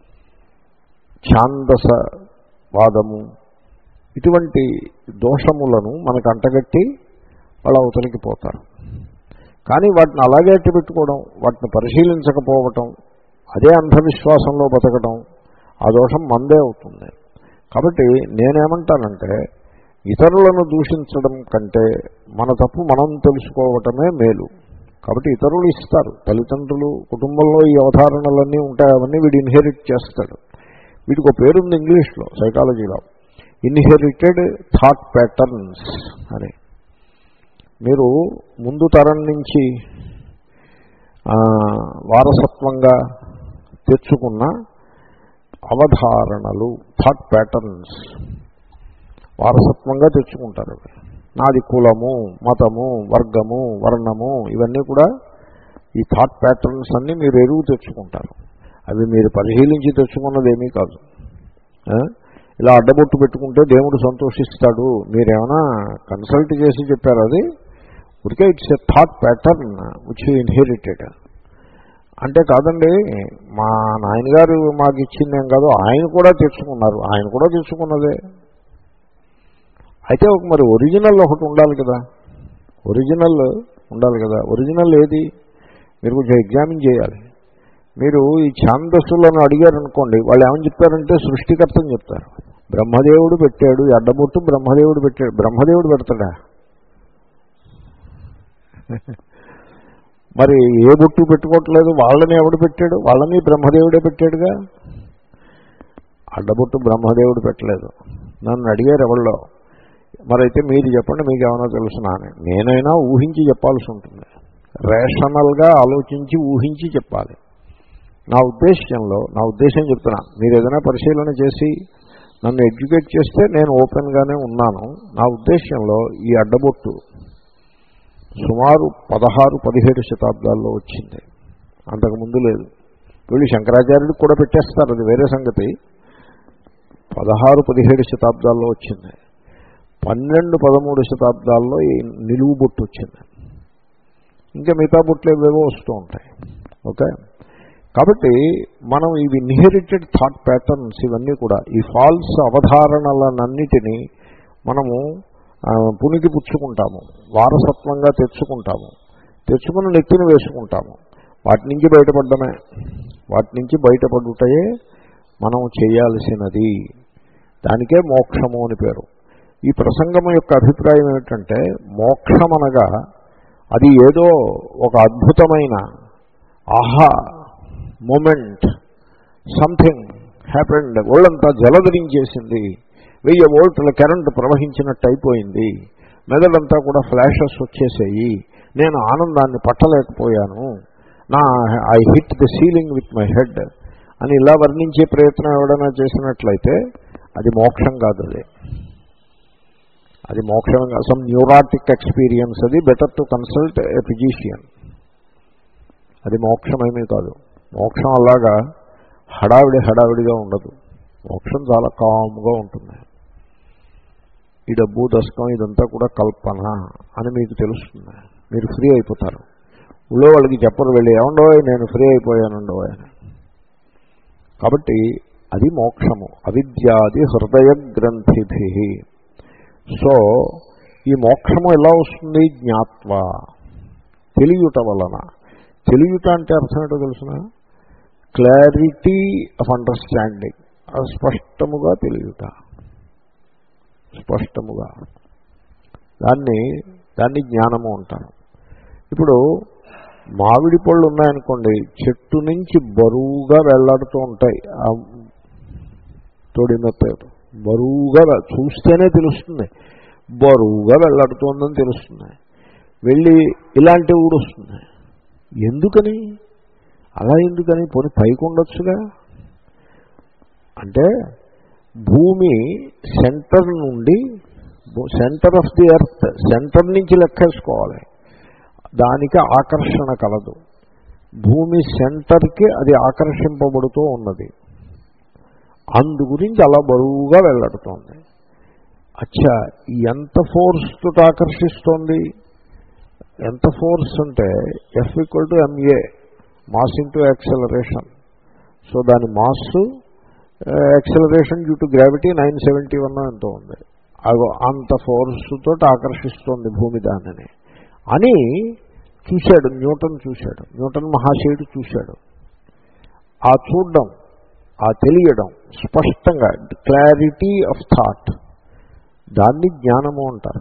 ఛాందస వాదము, ఇటువంటి దోషములను మనకు అంటగట్టి వాళ్ళు అవతలికి పోతారు. కానీ వాటిని అలాగే అట్టి పెట్టుకోవడం, వాటిని పరిశీలించకపోవటం, అదే అంధవిశ్వాసంలో బతకడం, ఆ దోషం మందే అవుతుంది. కాబట్టి నేనేమంటానంటే ఇతరులను దూషించడం కంటే మన తప్పు మనం తెలుసుకోవటమే మేలు. కాబట్టి ఇతరులు ఇస్తారు, తల్లిదండ్రులు, కుటుంబంలో ఈ అవధారణలన్నీ ఉంటాయి, అవన్నీ వీడు ఇన్హెరిట్ చేస్తాడు. వీటికి ఒక పేరుంది ఇంగ్లీష్లో, సైకాలజీలో, ఇన్హెరిటెడ్ థాట్ ప్యాటర్న్స్ అని. మీరు ముందు తరం నుంచి వారసత్వంగా తెచ్చుకున్న అవధారణలు, థాట్ ప్యాటర్న్స్ వారసత్వంగా తెచ్చుకుంటారు. నాది కులము, మతము, వర్గము, వర్ణము, ఇవన్నీ కూడా ఈ థాట్ ప్యాటర్న్స్ అన్నీ మీరు ఎరువు తెచ్చుకుంటారు. అవి మీరు పరిశీలించి తెచ్చుకున్నదేమీ కాదు. ఇలా అడ్డబొట్టు పెట్టుకుంటే దేవుడు సంతోషిస్తాడు, మీరేమైనా కన్సల్ట్ చేసి చెప్పారు, అది ఉరికే it's a thought pattern which you inherited. అంటే కాదండి, మా నాయనగారు మాకు ఇచ్చిందేం కాదు, ఆయన కూడా తెచ్చుకున్నారు, ఆయన కూడా తెచ్చుకున్నదే. అయితే ఒక మరి ఒరిజినల్ ఒకటి ఉండాలి కదా, ఒరిజినల్ ఉండాలి కదా. ఒరిజినల్ ఏది మీరు కొంచెం ఎగ్జామిన్ చేయాలి. మీరు ఈ ఛాందస్సులను అడిగారనుకోండి, వాళ్ళు ఏమని చెప్తారంటే సృష్టికర్తని చెప్తారు. బ్రహ్మదేవుడు పెట్టాడు, ఈ అడ్డబొట్టు బ్రహ్మదేవుడు పెట్టాడు. బ్రహ్మదేవుడు పెడతాడా? మరి ఏ బొట్టు పెట్టుకోవట్లేదు, వాళ్ళని ఎవడు పెట్టాడు? వాళ్ళని బ్రహ్మదేవుడే పెట్టాడుగా. అడ్డబొట్టు బ్రహ్మదేవుడు పెట్టలేదు. నన్ను అడిగారు ఎవళ్ళో, మరైతే మీరు చెప్పండి, మీకు ఏమైనా తెలుసునా అని. నేనైనా ఊహించి చెప్పాల్సి ఉంటుంది, రేషనల్గా ఆలోచించి ఊహించి చెప్పాలి. నా ఉద్దేశంలో నా ఉద్దేశం చెప్తున్నా, మీరు ఏదైనా పరిశీలన చేసి నన్ను ఎడ్యుకేట్ చేస్తే నేను ఓపెన్గానే ఉన్నాను. నా ఉద్దేశంలో ఈ అడ్డబొట్టు సుమారు పదహారు పదిహేడు శతాబ్దాల్లో వచ్చింది, అంతకుముందు లేదు. వీళ్ళు శంకరాచార్యుడికి కూడా పెట్టేస్తారు, అది వేరే సంగతి. పదహారు పదిహేడు శతాబ్దాల్లో వచ్చింది. పన్నెండు పదమూడు శతాబ్దాల్లో ఈ నిలువు బొట్టు వచ్చింది. ఇంకా మిగతా బొట్లు ఏవేవో వస్తూ ఉంటాయి. ఓకే, కాబట్టి మనం ఇవి ఇన్హెరిటెడ్ థాట్ ప్యాటర్న్స్ ఇవన్నీ కూడా ఈ ఫాల్స్ అవధారణలన్నిటినీ మనము పునికి పుచ్చుకుంటాము, వారసత్వంగా తెచ్చుకుంటాము, తెచ్చుకుని నెత్తిన వేసుకుంటాము. వాటి నుంచి బయటపడ్డమే, వాటి నుంచి బయటపడుటయే మనం చేయాల్సినది. దానికే మోక్షము అని పేరు. ఈ ప్రసంగం యొక్క అభిప్రాయం ఏమిటంటే, మోక్షం అనగా అది ఏదో ఒక అద్భుతమైన ఆహా మూమెంట్, సంథింగ్ హ్యాపెండ్, ఒళ్ళంతా జలధరించేసింది, వెయ్యి వోల్టుల కరెంటు ప్రవహించినట్టు అయిపోయింది, మెదడంతా కూడా ఫ్లాషెస్ వచ్చేసాయి, నేను ఆనందాన్ని పట్టలేకపోయాను, నా I hit the ceiling with my head అని ఇలా వర్ణించే ప్రయత్నం ఎవడైనా చేసినట్లయితే అది మోక్షం కాదు. అది అది మోక్షం కాదు, సమ్ న్యూరాటిక్ ఎక్స్పీరియన్స్. అది better to consult a physician. అది మోక్షమేమీ కాదు. మోక్షం అలాగా హడావిడి హడావిడిగా ఉండదు. మోక్షం చాలా కామ్గా ఉంటుంది. ఈ డబ్బు దశకం ఇదంతా కూడా కల్పన అని మీకు తెలుస్తుంది. మీరు ఫ్రీ అయిపోతారు. ఊళ్ళో వాళ్ళకి చెప్పరు, వెళ్ళి ఏమండో నేను ఫ్రీ అయిపోయానండో అని. కాబట్టి అది మోక్షము. అవిద్యాది హృదయ గ్రంథిభి. సో ఈ మోక్షము ఎలా వస్తుంది? జ్ఞాత్వ, తెలియుట వలన. తెలియుట అంటే అర్థం ఏంటో తెలుసిన? Clarity of understanding. స్పష్టముగా తెలియుట, స్పష్టముగా. దాన్ని దాన్ని జ్ఞానము అంటారు. ఇప్పుడు మామిడి పళ్ళు ఉన్నాయనుకోండి, చెట్టు నుంచి బరువుగా వెళ్లాడుతూ ఉంటాయి. ఆ తోడిన బరువుగా చూస్తేనే తెలుస్తుంది, బరువుగా వెళ్లాడుతోందని తెలుస్తుంది. వెళ్ళి ఇలాంటి ఊడొస్తుంది. ఎందుకని? అలా ఎందుకని? పోనీ పైకి ఉండొచ్చుగా. అంటే భూమి సెంటర్ నుండి, center of the earth, center నుంచి లెక్కేసుకోవాలి. దానికి ఆకర్షణ కలదు. భూమి సెంటర్కి అది ఆకర్షింపబడుతూ ఉన్నది. అందు గురించి అలా బరువుగా వెళ్లాడుతోంది. అచ్చా, ఎంత ఫోర్స్ తోటి ఆకర్షిస్తోంది? ఎంత ఫోర్స్ అంటే F equal to M A, mass into acceleration. So దాని mass acceleration due to gravity nine seventy one ఎంతో ఉంది. అగో అంత ఫోర్స్ తోటి ఆకర్షిస్తోంది భూమి దానిని అని చూశాడు న్యూటన్. చూశాడు న్యూటన్ మహాశయుడు చూశాడు. ఆ చూడడం, ఆ తెలియడం స్పష్టంగా, క్లారిటీ ఆఫ్ థాట్, దాన్ని జ్ఞానము అంటారు.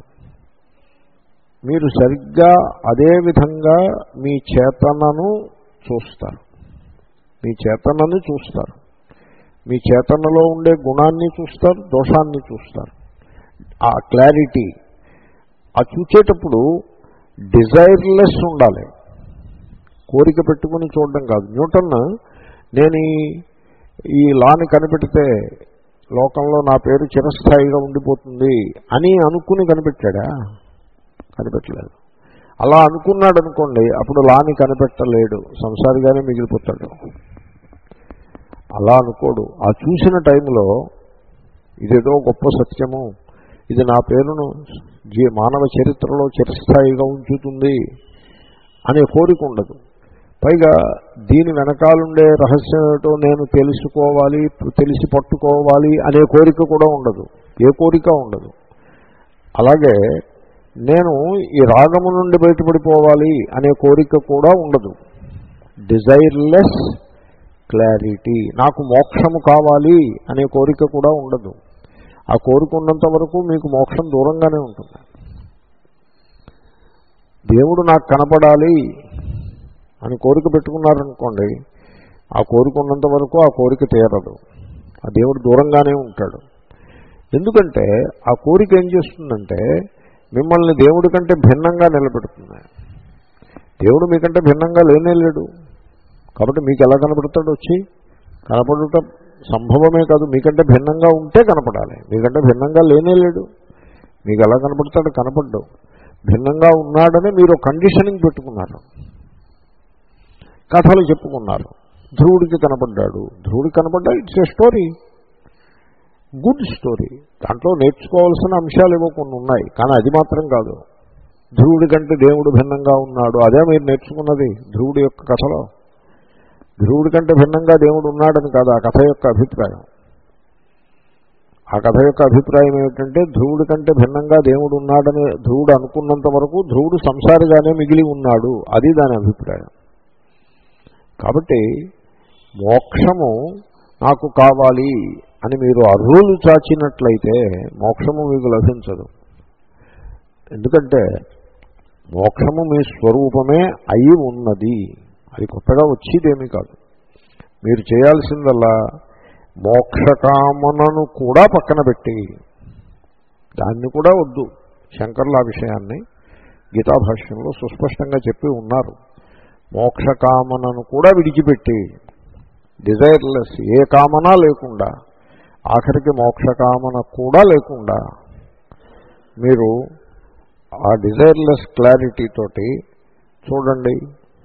మీరు సరిగ్గా అదే విధంగా మీ చేతనను చూస్తారు. మీ చేతనని చూస్తారు. మీ చేతనలో ఉండే గుణాన్ని చూస్తారు, దోషాన్ని చూస్తారు. ఆ క్లారిటీ, ఆ చూచేటప్పుడు డిజైర్లెస్ ఉండాలి. కోరిక పెట్టుకుని చూడడం కాదు. న్యూటన్ నేను ఈ లాని కనిపెడితే లోకంలో నా పేరు చిరస్థాయిగా ఉండిపోతుంది అని అనుకుని కనిపెట్టాడా? కనిపెట్టలేదు. అలా అనుకున్నాడు అనుకోండి, అప్పుడు లాని కనిపెట్టలేడు, సంసారిగానే మిగిలిపోతాడు. అలా అనుకోడు. ఆ చూసిన టైంలో ఇదేదో గొప్ప సత్యము, ఇది నా పేరును జీ మానవ చరిత్రలో చిరస్థాయిగా ఉంచుతుంది అనే కోరిక ఉండదు. పైగా దీని వెనకాలుండే రహస్యం ఏమిటో నేను తెలుసుకోవాలి, తెలిసి పట్టుకోవాలి అనే కోరిక కూడా ఉండదు. ఏ కోరిక ఉండదు. అలాగే నేను ఈ రాగము నుండి బయటపడిపోవాలి అనే కోరిక కూడా ఉండదు. Desireless clarity. నాకు మోక్షము కావాలి అనే కోరిక కూడా ఉండదు. ఆ కోరిక ఉన్నంత వరకు మీకు మోక్షం దూరంగానే ఉంటుంది. దేవుడు నాకు కనపడాలి అని కోరిక పెట్టుకున్నారనుకోండి, ఆ కోరిక ఉన్నంత వరకు ఆ కోరిక తీరదు. ఆ దేవుడు దూరంగానే ఉంటాడు. ఎందుకంటే ఆ కోరిక ఏం చేస్తుందంటే మిమ్మల్ని దేవుడి కంటే భిన్నంగా నిలబెడుతుంది. దేవుడు మీకంటే భిన్నంగా లేనే లేడు. కాబట్టి మీకు ఎలా కనపడతాడు? వచ్చి కనపడటం సంభవమే కాదు. మీకంటే భిన్నంగా ఉంటే కనపడాలి. మీకంటే భిన్నంగా లేనే లేడు. మీకు ఎలా కనపడతాడు? కనపడ్డు. భిన్నంగా ఉన్నాడని మీరు కండిషనింగ్ పెట్టుకున్నారు, కథలు చెప్పుకున్నారు. ధ్రువుడికి కనపడ్డాడు. ధ్రువుడికి కనపడ్డా it's a story, good story. దాంట్లో నేర్చుకోవాల్సిన అంశాలు ఏవో కొన్ని ఉన్నాయి, కానీ అది మాత్రం కాదు. ధ్రువుడి కంటే దేవుడు భిన్నంగా ఉన్నాడు, అదే మీరు నేర్చుకున్నది ధ్రువుడి యొక్క కథలో. ధ్రువుడి కంటే భిన్నంగా దేవుడు ఉన్నాడని కాదు ఆ కథ యొక్క అభిప్రాయం. ఆ కథ యొక్క అభిప్రాయం ఏమిటంటే ధ్రువుడి కంటే భిన్నంగా దేవుడు ఉన్నాడని ధ్రువుడు అనుకున్నంత వరకు ధ్రువుడు సంసారిగానే మిగిలి ఉన్నాడు, అది దాని అభిప్రాయం. కాబట్టి మోక్షము నాకు కావాలి అని మీరు అర్రులు చాచినట్లయితే మోక్షము మీకు లభించదు. ఎందుకంటే మోక్షము మీ స్వరూపమే అయి ఉన్నది, అది కొత్తగా వచ్చేదేమీ కాదు. మీరు చేయాల్సిందల్లా మోక్షకామనను కూడా పక్కన పెట్టి, దాన్ని కూడా వద్దు. శంకర్ల విషయాన్ని గీతాభాష్యంలో సుస్పష్టంగా చెప్పి ఉన్నారు. మోక్షకామనను కూడా విడిచిపెట్టి, డిజైర్లెస్, ఏ కామన లేకుండా, ఆఖరికి మోక్షకామన కూడా లేకుండా మీరు ఆ డిజైర్లెస్ క్లారిటీ తోటి చూడండి.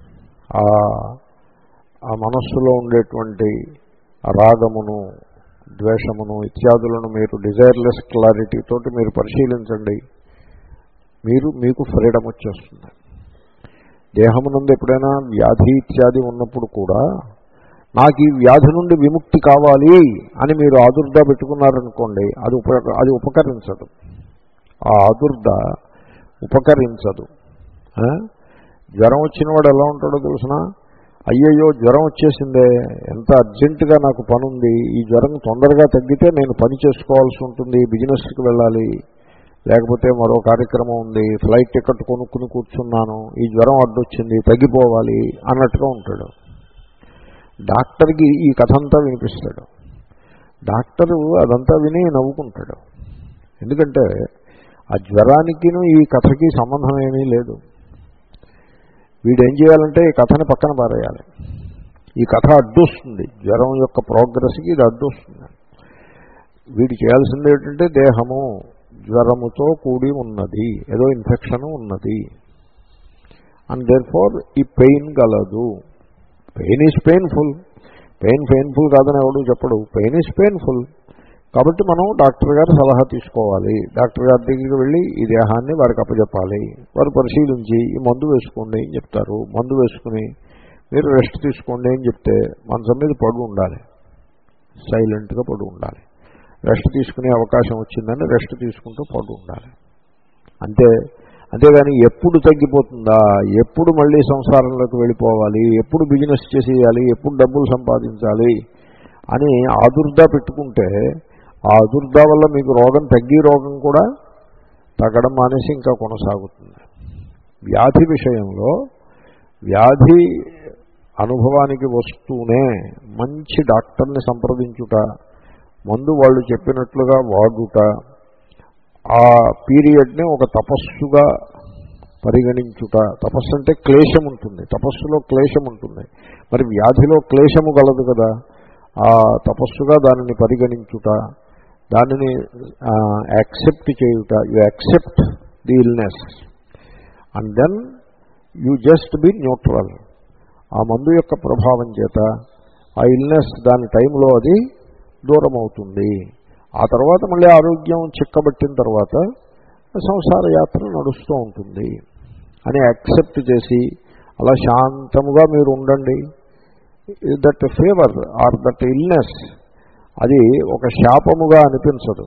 ఆ మనస్సులో ఉండేటువంటి రాగమును, ద్వేషమును ఇత్యాదులను మీరు డిజైర్లెస్ క్లారిటీ తోటి మీరు పరిశీలించండి. మీరు మీకు ఫ్రీడమ్ వచ్చేస్తుంది. దేహమునందు ఎప్పుడైనా వ్యాధి ఇత్యాది ఉన్నప్పుడు కూడా నాకు ఈ వ్యాధి నుండి విముక్తి కావాలి అని మీరు ఆదుర్ద పెట్టుకున్నారనుకోండి, అది ఉప అది ఉపకరించదు. ఆ ఆదుర్ద ఉపకరించదు. జ్వరం వచ్చినవాడు ఎలా ఉంటాడో తెలుసిన, అయ్యయ్యో జ్వరం వచ్చేసిందే, ఎంత అర్జెంటుగా నాకు పని ఉంది, ఈ జ్వరం తొందరగా తగ్గితే నేను పని చేసుకోవాల్సి ఉంటుంది, బిజినెస్కి వెళ్ళాలి, లేకపోతే మరో కార్యక్రమం ఉంది, ఫ్లైట్ టికెట్ కొనుక్కుని కూర్చున్నాను, ఈ జ్వరం అడ్డొచ్చింది, తగ్గిపోవాలి అన్నట్టుగా ఉంటాడు. డాక్టర్కి ఈ కథ అంతా వినిపిస్తాడు. డాక్టరు అదంతా విని నవ్వుకుంటాడు. ఎందుకంటే ఆ జ్వరానికిను ఈ కథకి సంబంధం ఏమీ లేదు. వీడేం చేయాలంటే ఈ కథని పక్కన పారేయాలి. ఈ కథ అడ్డొస్తుంది, జ్వరం యొక్క ప్రోగ్రెస్కి ఇది అడ్డొస్తుంది. వీడు చేయాల్సింది ఏంటంటే దేహము జ్వరముతో కూడి ఉన్నది, ఏదో ఇన్ఫెక్షన్ ఉన్నది, అండ్ దేర్ ఫోర్ ఈ పెయిన్ గలదు. Pain is painful, pain painful కాదని ఎవడు చెప్పడు, పెయిన్ ఈజ్ పెయిన్ఫుల్. కాబట్టి మనం డాక్టర్ గారు సలహా తీసుకోవాలి. డాక్టర్ గారి దగ్గరికి వెళ్ళి ఈ దేహాన్ని వారికి అప్పచెప్పాలి. వారు పరిశీలించి ఈ మందు వేసుకోండి అని చెప్తారు. మందు వేసుకుని మీరు రెస్ట్ తీసుకోండి అని చెప్తే మంచం మీద పడు ఉండాలి, సైలెంట్గా పడు ఉండాలి. రెస్ట్ తీసుకునే అవకాశం వచ్చిందని రెస్ట్ తీసుకుంటూ పడు ఉండాలి అంతే. అంతేగాని ఎప్పుడు తగ్గిపోతుందా, ఎప్పుడు మళ్ళీ సంసారంలోకి వెళ్ళిపోవాలి, ఎప్పుడు బిజినెస్ చేసేయాలి, ఎప్పుడు డబ్బులు సంపాదించాలి అని ఆదుర్ద పెట్టుకుంటే ఆ ఆదుర్ద వల్ల మీకు రోగం తగ్గి రోగం కూడా తగ్గడం మానేసి ఇంకా కొనసాగుతుంది. వ్యాధి విషయంలో వ్యాధి అనుభవానికి వస్తూనే మంచి డాక్టర్ని సంప్రదించుట, మందు వాళ్ళు చెప్పినట్లుగా వాడుట, ఆ పీరియడ్ని ఒక తపస్సుగా పరిగణించుట. తపస్సు అంటే క్లేశం ఉంటుంది, తపస్సులో క్లేశం ఉంటుంది. మరి వ్యాధిలో క్లేశము గలదు కదా, ఆ తపస్సుగా దానిని పరిగణించుట, దానిని యాక్సెప్ట్ చేయుట. You accept the illness and then you just be neutral. ఆ మందు యొక్క ప్రభావం చేత ఆ ఇల్నెస్ దాని టైంలో అది దూరం అవుతుంది. ఆ తర్వాత మళ్ళీ ఆరోగ్యం చిక్కబట్టిన తర్వాత సంసార యాత్ర నడుస్తూ ఉంటుంది అని యాక్సెప్ట్ చేసి అలా శాంతముగా మీరు ఉండండి. That fever or that illness అది ఒక శాపముగా అనిపించదు.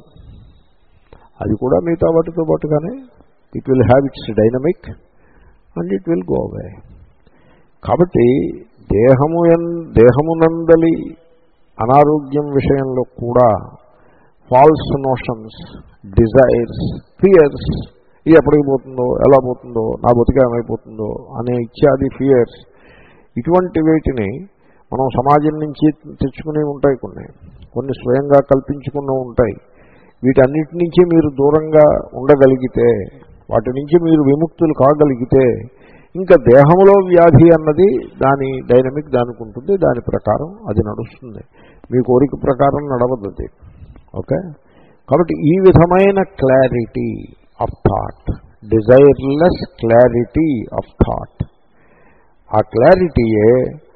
అది కూడా మిగతా వాటితో పాటుగానే it will have its dynamic and it will go away. కాబట్టి దేహము దేహమునందలి అనారోగ్యం విషయంలో కూడా ఫాల్స్ నోషన్స్, డిజైర్స్, ఫియర్స్, ఇది ఎప్పటికి పోతుందో, ఎలా పోతుందో, నా బతుక ఏమైపోతుందో అనే ఇత్యాది ఫియర్స్, ఇటువంటి వీటిని మనం సమాజం నుంచి తెచ్చుకునే ఉంటాయి, కొన్ని కొన్ని స్వయంగా కల్పించుకున్న ఉంటాయి. వీటన్నిటి నుంచి మీరు దూరంగా ఉండగలిగితే, వాటి నుంచి మీరు విముక్తులు కాగలిగితే ఇంకా దేహంలో వ్యాధి అన్నది దాని డైనమిక్ దానికి ఉంటుంది, దాని ప్రకారం అది నడుస్తుంది. మీ కోరిక ప్రకారం నడవద్దు. ఓకే. కాబట్టి ఈ విధమైన clarity of thought, desireless clarity of thought, ఆ క్లారిటీయే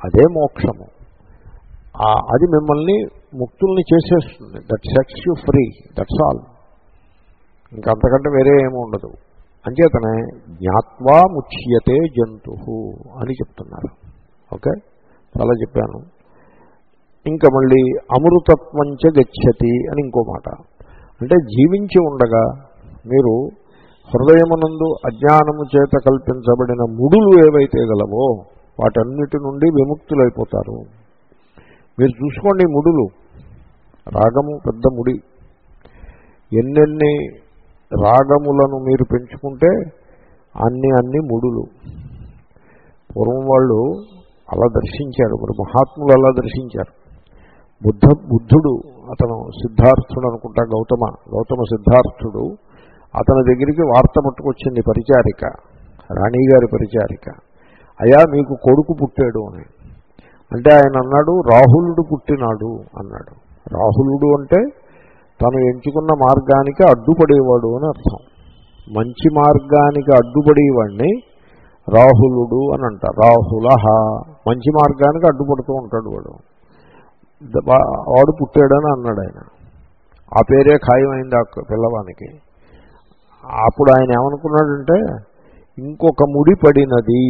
అదే మోక్షము. అది మిమ్మల్ని ముక్తుల్ని చేసేస్తుంది. That sets you free, that's all. ఇంకంతకంటే వేరే ఏమి ఉండదు. అంచేతనే జ్ఞాత్వా ముచ్యతే జంతు అని చెప్తున్నారు. ఓకే, చాలా చెప్పాను. ఇంకా మళ్ళీ అమృతత్వంచ గచ్చతి అని ఇంకో మాట. అంటే జీవించి ఉండగా మీరు హృదయమునందు అజ్ఞానము చేత కల్పించబడిన ముడులు ఏవైతే గలవో వాటన్నిటి నుండి విముక్తులైపోతారు. మీరు చూసుకోండి, ముడులు, రాగము పెద్ద ముడి. ఎన్నెన్ని రాగములను మీరు పెంచుకుంటే అన్ని అన్ని ముడులు. పూర్వం వాళ్ళు అలా దర్శించారు, మరి మహాత్ములు అలా దర్శించారు. బుద్ధ బుద్ధుడు అతను సిద్ధార్థుడు అనుకుంటా, గౌతమ గౌతమ సిద్ధార్థుడు, అతని దగ్గరికి వార్త పట్టుకొచ్చింది పరిచారిక, రాణిగారి పరిచారిక. అయ్యా మీకు కొడుకు పుట్టాడు అని. అంటే ఆయన అన్నాడు రాహులుడు పుట్టినాడు అన్నాడు. రాహులుడు అంటే తను ఎంచుకున్న మార్గానికి అడ్డుపడేవాడు అని అర్థం. మంచి మార్గానికి అడ్డుపడేవాడిని రాహులుడు అని అంటారు. రాహులహ, మంచి మార్గానికి అడ్డుపడుతూ ఉంటాడు వాడు. వాడు పుట్టాడని అన్నాడు ఆయన. ఆ పేరే ఖాయమైంది ఆ పిల్లవానికి. అప్పుడు ఆయన ఏమనుకున్నాడంటే ఇంకొక ముడి పడినది.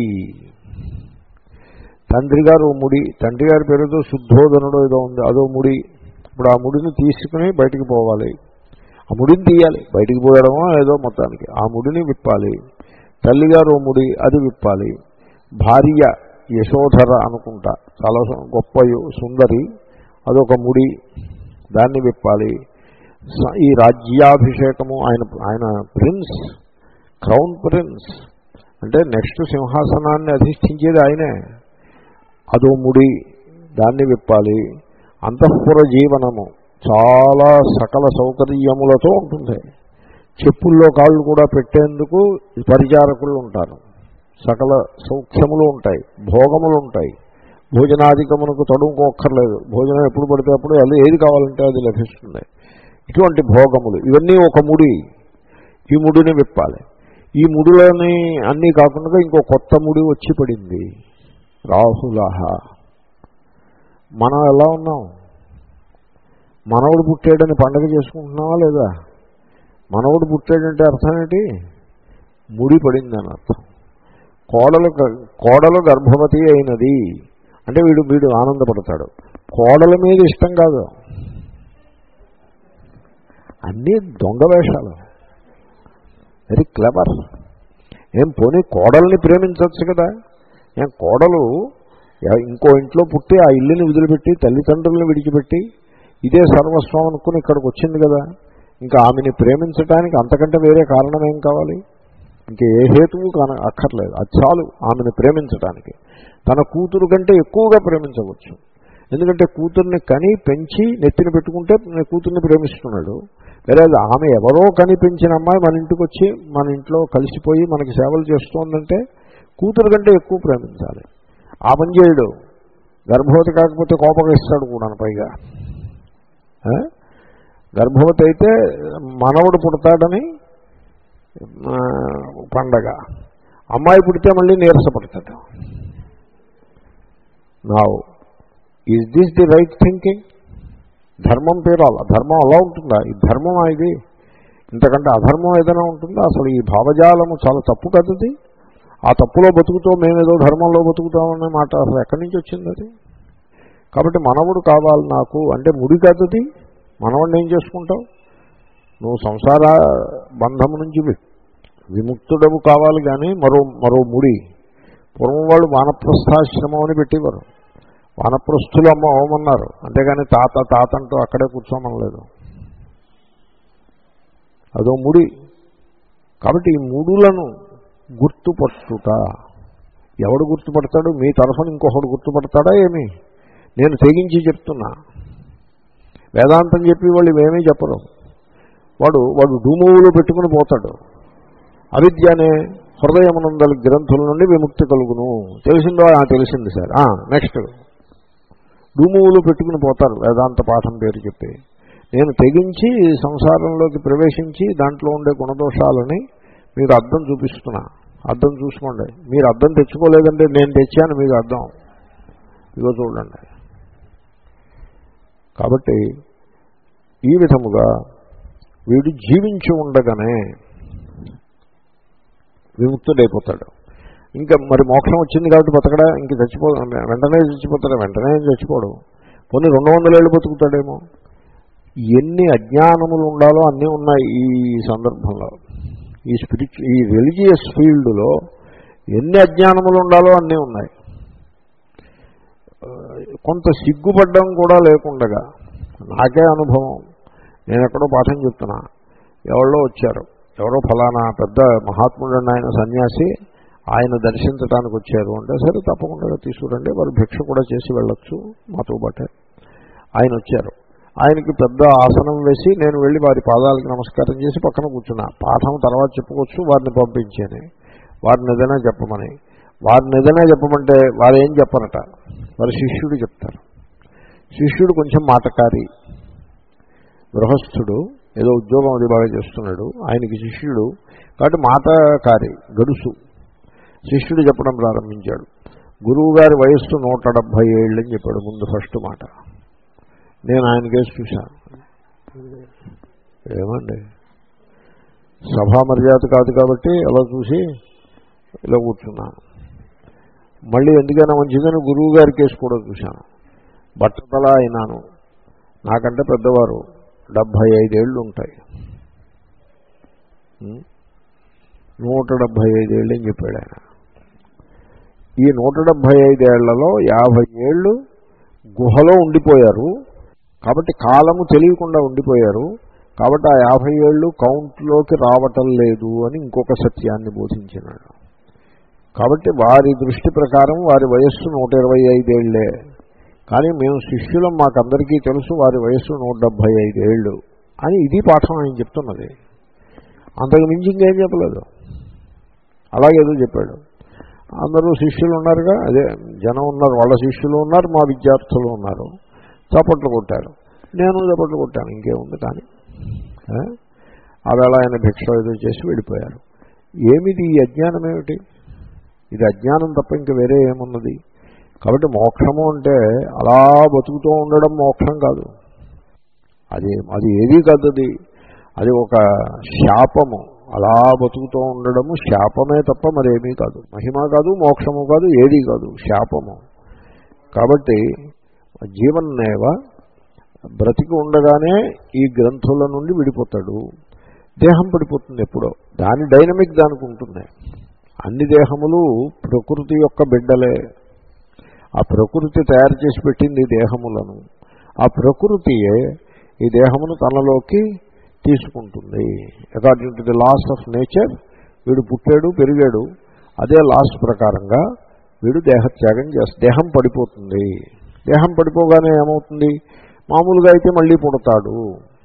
తండ్రి గారు ముడి, తండ్రి గారి పేరుతో శుద్ధోదనుడు ఏదో ఉంది, అదో ముడి. ఇప్పుడు ఆ ముడిని తీసుకుని బయటికి పోవాలి. ఆ ముడిని తీయాలి, బయటికి పోయడమో ఏదో మొత్తానికి ఆ ముడిని విప్పాలి. తల్లిగారు ముడి, అది విప్పాలి. భార్య యశోధర అనుకుంటా, చాలా గొప్ప సుందరి, అదొక ముడి, దాన్ని విప్పాలి. ఈ రాజ్యాభిషేకము, ఆయన ఆయన ప్రిన్స్, క్రౌన్ ప్రిన్స్ అంటే నెక్స్ట్ సింహాసనాన్ని అధిష్ఠించేది ఆయనే, అదో ముడి, దాన్ని విప్పాలి. అంతఃపుర జీవనము చాలా సకల సౌకర్యములతో ఉంటుంది. చెప్పుల్లో కాళ్ళు కూడా పెట్టేందుకు పరిచారకులు ఉంటారు. సకల సౌఖ్యములు ఉంటాయి, భోగములు ఉంటాయి. భోజనాధికమునకు తడుముకోక్కర్లేదు. భోజనం ఎప్పుడు పడితే అప్పుడు అది ఏది కావాలంటే అది లభిస్తుంది. ఇటువంటి భోగములు ఇవన్నీ ఒక ముడి. ఈ ముడిని విప్పాలి. ఈ ముడిలోని అన్నీ కాకుండా ఇంకో కొత్త ముడి వచ్చి పడింది, రాహులహ. మనం ఎలా ఉన్నాం? మనవడు పుట్టాడని పండగ చేసుకుంటున్నావా లేదా? మనవడు పుట్టాడంటే అర్థం ఏంటి? ముడి పడిందని అర్థం. కోడలు కోడలు గర్భవతి అయినది అంటే వీడు వీడు ఆనందపడతాడు. కోడల మీద ఇష్టం కాదు, అన్నీ దొంగ వేషాలు. Very clever. ఏం పోనీ కోడల్ని ప్రేమించవచ్చు కదా. ఏం కోడలు ఇంకో ఇంట్లో పుట్టి ఆ ఇల్లుని వదిలిపెట్టి తల్లిదండ్రులను విడిచిపెట్టి ఇదే సర్వస్వం అనుకుని ఇక్కడికి వచ్చింది కదా. ఇంకా ఆమెని ప్రేమించడానికి అంతకంటే వేరే కారణం ఏం కావాలి? ఇంకే ఏ హేతువు కాన అక్కర్లేదు. అది చాలు ఆమెను ప్రేమించడానికి. తన కూతురు కంటే ఎక్కువగా ప్రేమించవచ్చు. ఎందుకంటే కూతుర్ని కని పెంచి నెత్తిన పెట్టుకుంటే కూతుర్ని ప్రేమిస్తున్నాడు. వేరే ఆమె ఎవరో కని పెంచిన అమ్మాయి మన ఇంటికి వచ్చి మన ఇంట్లో కలిసిపోయి మనకి సేవలు చేస్తోందంటే కూతురు కంటే ఎక్కువ ప్రేమించాలి. ఆ పని చేయడు. గర్భవతి కాకపోతే కోపంగా ఇస్తాడు కూడా. పైగా గర్భవతి అయితే మనవడు పుడతాడని పండగ, అమ్మాయి పుడితే మళ్ళీ నీరసపడతాడు. Now is this the right thinking? ధర్మం పేరు అలా, ధర్మం అలా ఉంటుందా? ఈ ధర్మం ఇది ఇంతకంటే అధర్మం ఏదైనా ఉంటుందా? అసలు ఈ భావజాలము చాలా తప్పు కదది. ఆ తప్పులో బతుకుతో మేమేదో ధర్మంలో బతుకుతామనే మాట అసలు ఎక్కడి నుంచి వచ్చింది అది? కాబట్టి మనవుడు కావాలి నాకు అంటే ముడి కదది. మనవుడిని ఏం చేసుకుంటావు నువ్వు? సంసార బంధము నుంచి విముక్తుడవు కావాలి కానీ మరో మరో ముడి. పూర్వం వాళ్ళు వానప్రస్థాశ్రమం అని పెట్టేవారు. వానప్రస్థులు అమ్మ అవమన్నారు, అంతేగాని తాత తాత అంటూ అక్కడే కూర్చోమనలేదు. అదో ముడి. కాబట్టి ఈ మూడులను గుర్తుపట్టుట. ఎవడు గుర్తుపడతాడు? మీ తరఫున ఇంకొకడు గుర్తుపడతాడా ఏమి? నేను తెగించి చెప్తున్నా. వేదాంతం చెప్పి వాళ్ళు ఇవేమీ చెప్పరు. వాడు వాడు డూమువులు పెట్టుకుని పోతాడు. అవిద్య అనే హృదయమునందలి గ్రంథుల నుండి విముక్తి కలుగును. తెలిసిందో? తెలిసింది సార్. నెక్స్ట్ డూమువులు పెట్టుకుని పోతారు వేదాంత పాఠం పేరు చెప్పి. నేను తెగించి సంసారంలోకి ప్రవేశించి దాంట్లో ఉండే గుణదోషాలని మీకు అర్థం చూపిస్తున్నా. అర్థం చూసుకోండి. మీరు అర్థం తెచ్చుకోలేదంటే నేను తెచ్చాను మీకు అర్థం. ఇదిగో చూడండి. కాబట్టి ఈ విధముగా వీడు జీవించి ఉండగానే విముక్తుడైపోతాడు. ఇంకా మరి మోక్షం వచ్చింది కాబట్టి బతకడా, ఇంక చచ్చిపో వెంటనే చచ్చిపోతాడు, వెంటనే చచ్చిపోడు, కొన్ని రెండు వందల ఏళ్ళు బతుకుతాడేమో. ఎన్ని అజ్ఞానములు ఉండాలో అన్నీ ఉన్నాయి ఈ సందర్భంలో. ఈ స్పిరిచు ఈ రిలీజియస్ ఫీల్డ్లో ఎన్ని అజ్ఞానములు ఉండాలో అన్నీ ఉన్నాయి. కొంత సిగ్గుపడ్డం కూడా లేకుండగా, నాకే అనుభవం, నేను ఎక్కడో పాఠం చెప్తున్నా, ఎవరో వచ్చారు, ఎవరో ఫలానా పెద్ద మహాత్ముడు ఆయన సన్యాసి, ఆయన దర్శించడానికి వచ్చారు అంటే, సరే తప్పకుండా తీసుకురండి, వారు భిక్ష కూడా చేసి వెళ్ళొచ్చు మాతో పాటే. ఆయన వచ్చారు, ఆయనకి పెద్ద ఆసనం వేసి నేను వెళ్ళి వారి పాదాలకి నమస్కారం చేసి పక్కన కూర్చున్నా. పాఠం తర్వాత చెప్పుకోవచ్చు, వారిని పంపించేని, వారిని ఏదైనా చెప్పమని. వారిని ఏదైనా చెప్పమంటే వారు ఏం చెప్పరట, వారి శిష్యుడు చెప్తారు. శిష్యుడు కొంచెం మాటకారి, గృహస్థుడు, ఏదో ఉద్యోగం అది బాగా చేస్తున్నాడు, ఆయనకి శిష్యుడు కాబట్టి మాటకారి, గడుసు. శిష్యుడు చెప్పడం ప్రారంభించాడు. గురువు గారి వయస్సు నూట డెబ్భై ఏళ్ళు అని చెప్పాడు ముందు ఫస్ట్ మాట. నేను ఆయన కేసు చూశాను. ఏమండి, సభా మర్యాద కాదు కాబట్టి అలా చూసి ఇలా కూర్చున్నాను. మళ్ళీ ఎందుకైనా మంచిదని గురువు గారి కేసు కూడా చూశాను. బట్టతల అయినాను, నాకంటే పెద్దవారు, డెబ్భై ఐదేళ్ళు ఉంటాయి. నూట డెబ్భై ఐదేళ్ళు అని చెప్పాడు ఆయన. ఈ నూట డెబ్భై ఐదేళ్లలో యాభై ఏళ్ళు గుహలో ఉండిపోయారు కాబట్టి కాలము తెలియకుండా ఉండిపోయారు కాబట్టి ఆ యాభై ఏళ్ళు కౌంట్లోకి రావటం లేదు అని ఇంకొక సత్యాన్ని బోధించినాడు. కాబట్టి వారి దృష్టి ప్రకారం వారి వయస్సు నూట ఇరవై ఐదేళ్లే, కానీ మేము శిష్యులం, మాకందరికీ తెలుసు వారి వయస్సు నూట డెబ్భై ఐదేళ్ళు అని. ఇది పాఠం ఆయన చెప్తున్నది, అంతకు మించి ఇంకేం చెప్పలేదు. అలాగేదో చెప్పాడు. అందరూ శిష్యులు ఉన్నారుగా, అదే జనం ఉన్నారు, వాళ్ళ శిష్యులు ఉన్నారు, మా విద్యార్థులు ఉన్నారు, చప్పట్లు కొట్టారు, నేను చప్పట్లు కొట్టాను, ఇంకేముంది. కానీ ఆవేళ ఆయన భిక్ష ఏదో చేసి వెళ్ళిపోయారు. ఏమిది ఈ అజ్ఞానం? ఏమిటి ఇది? అజ్ఞానం తప్ప ఇంక వేరే ఏమున్నది? కాబట్టి మోక్షము అంటే అలా బతుకుతూ ఉండడం మోక్షం కాదు, అది అది ఏదీ కాదు. అది అది ఒక శాపము. అలా బతుకుతూ ఉండడము శాపమే తప్ప మరేమీ కాదు. మహిమ కాదు, మోక్షము కాదు, ఏదీ కాదు, శాపము. కాబట్టి జీవన్నేవ బ్రతికి ఉండగానే ఈ గ్రంథుల నుండి విడిపోతాడు. దేహం పడిపోతుంది ఎప్పుడో, దాని డైనమిక్ దానికి ఉంటుంది. అన్ని దేహములు ప్రకృతి యొక్క బిడ్డలే. ఆ ప్రకృతి తయారు చేసి పెట్టింది దేహములను. ఆ ప్రకృతియే ఈ దేహమును తనలోకి తీసుకుంటుంది. According to the laws of nature వీడు పుట్టాడు, పెరిగాడు, అదే లాస్ ప్రకారంగా వీడు దేహత్యాగం చేస్తాడు. దేహం పడిపోతుంది. దేహం పడిపోగానే ఏమవుతుంది? మామూలుగా అయితే మళ్ళీ పుడతాడు,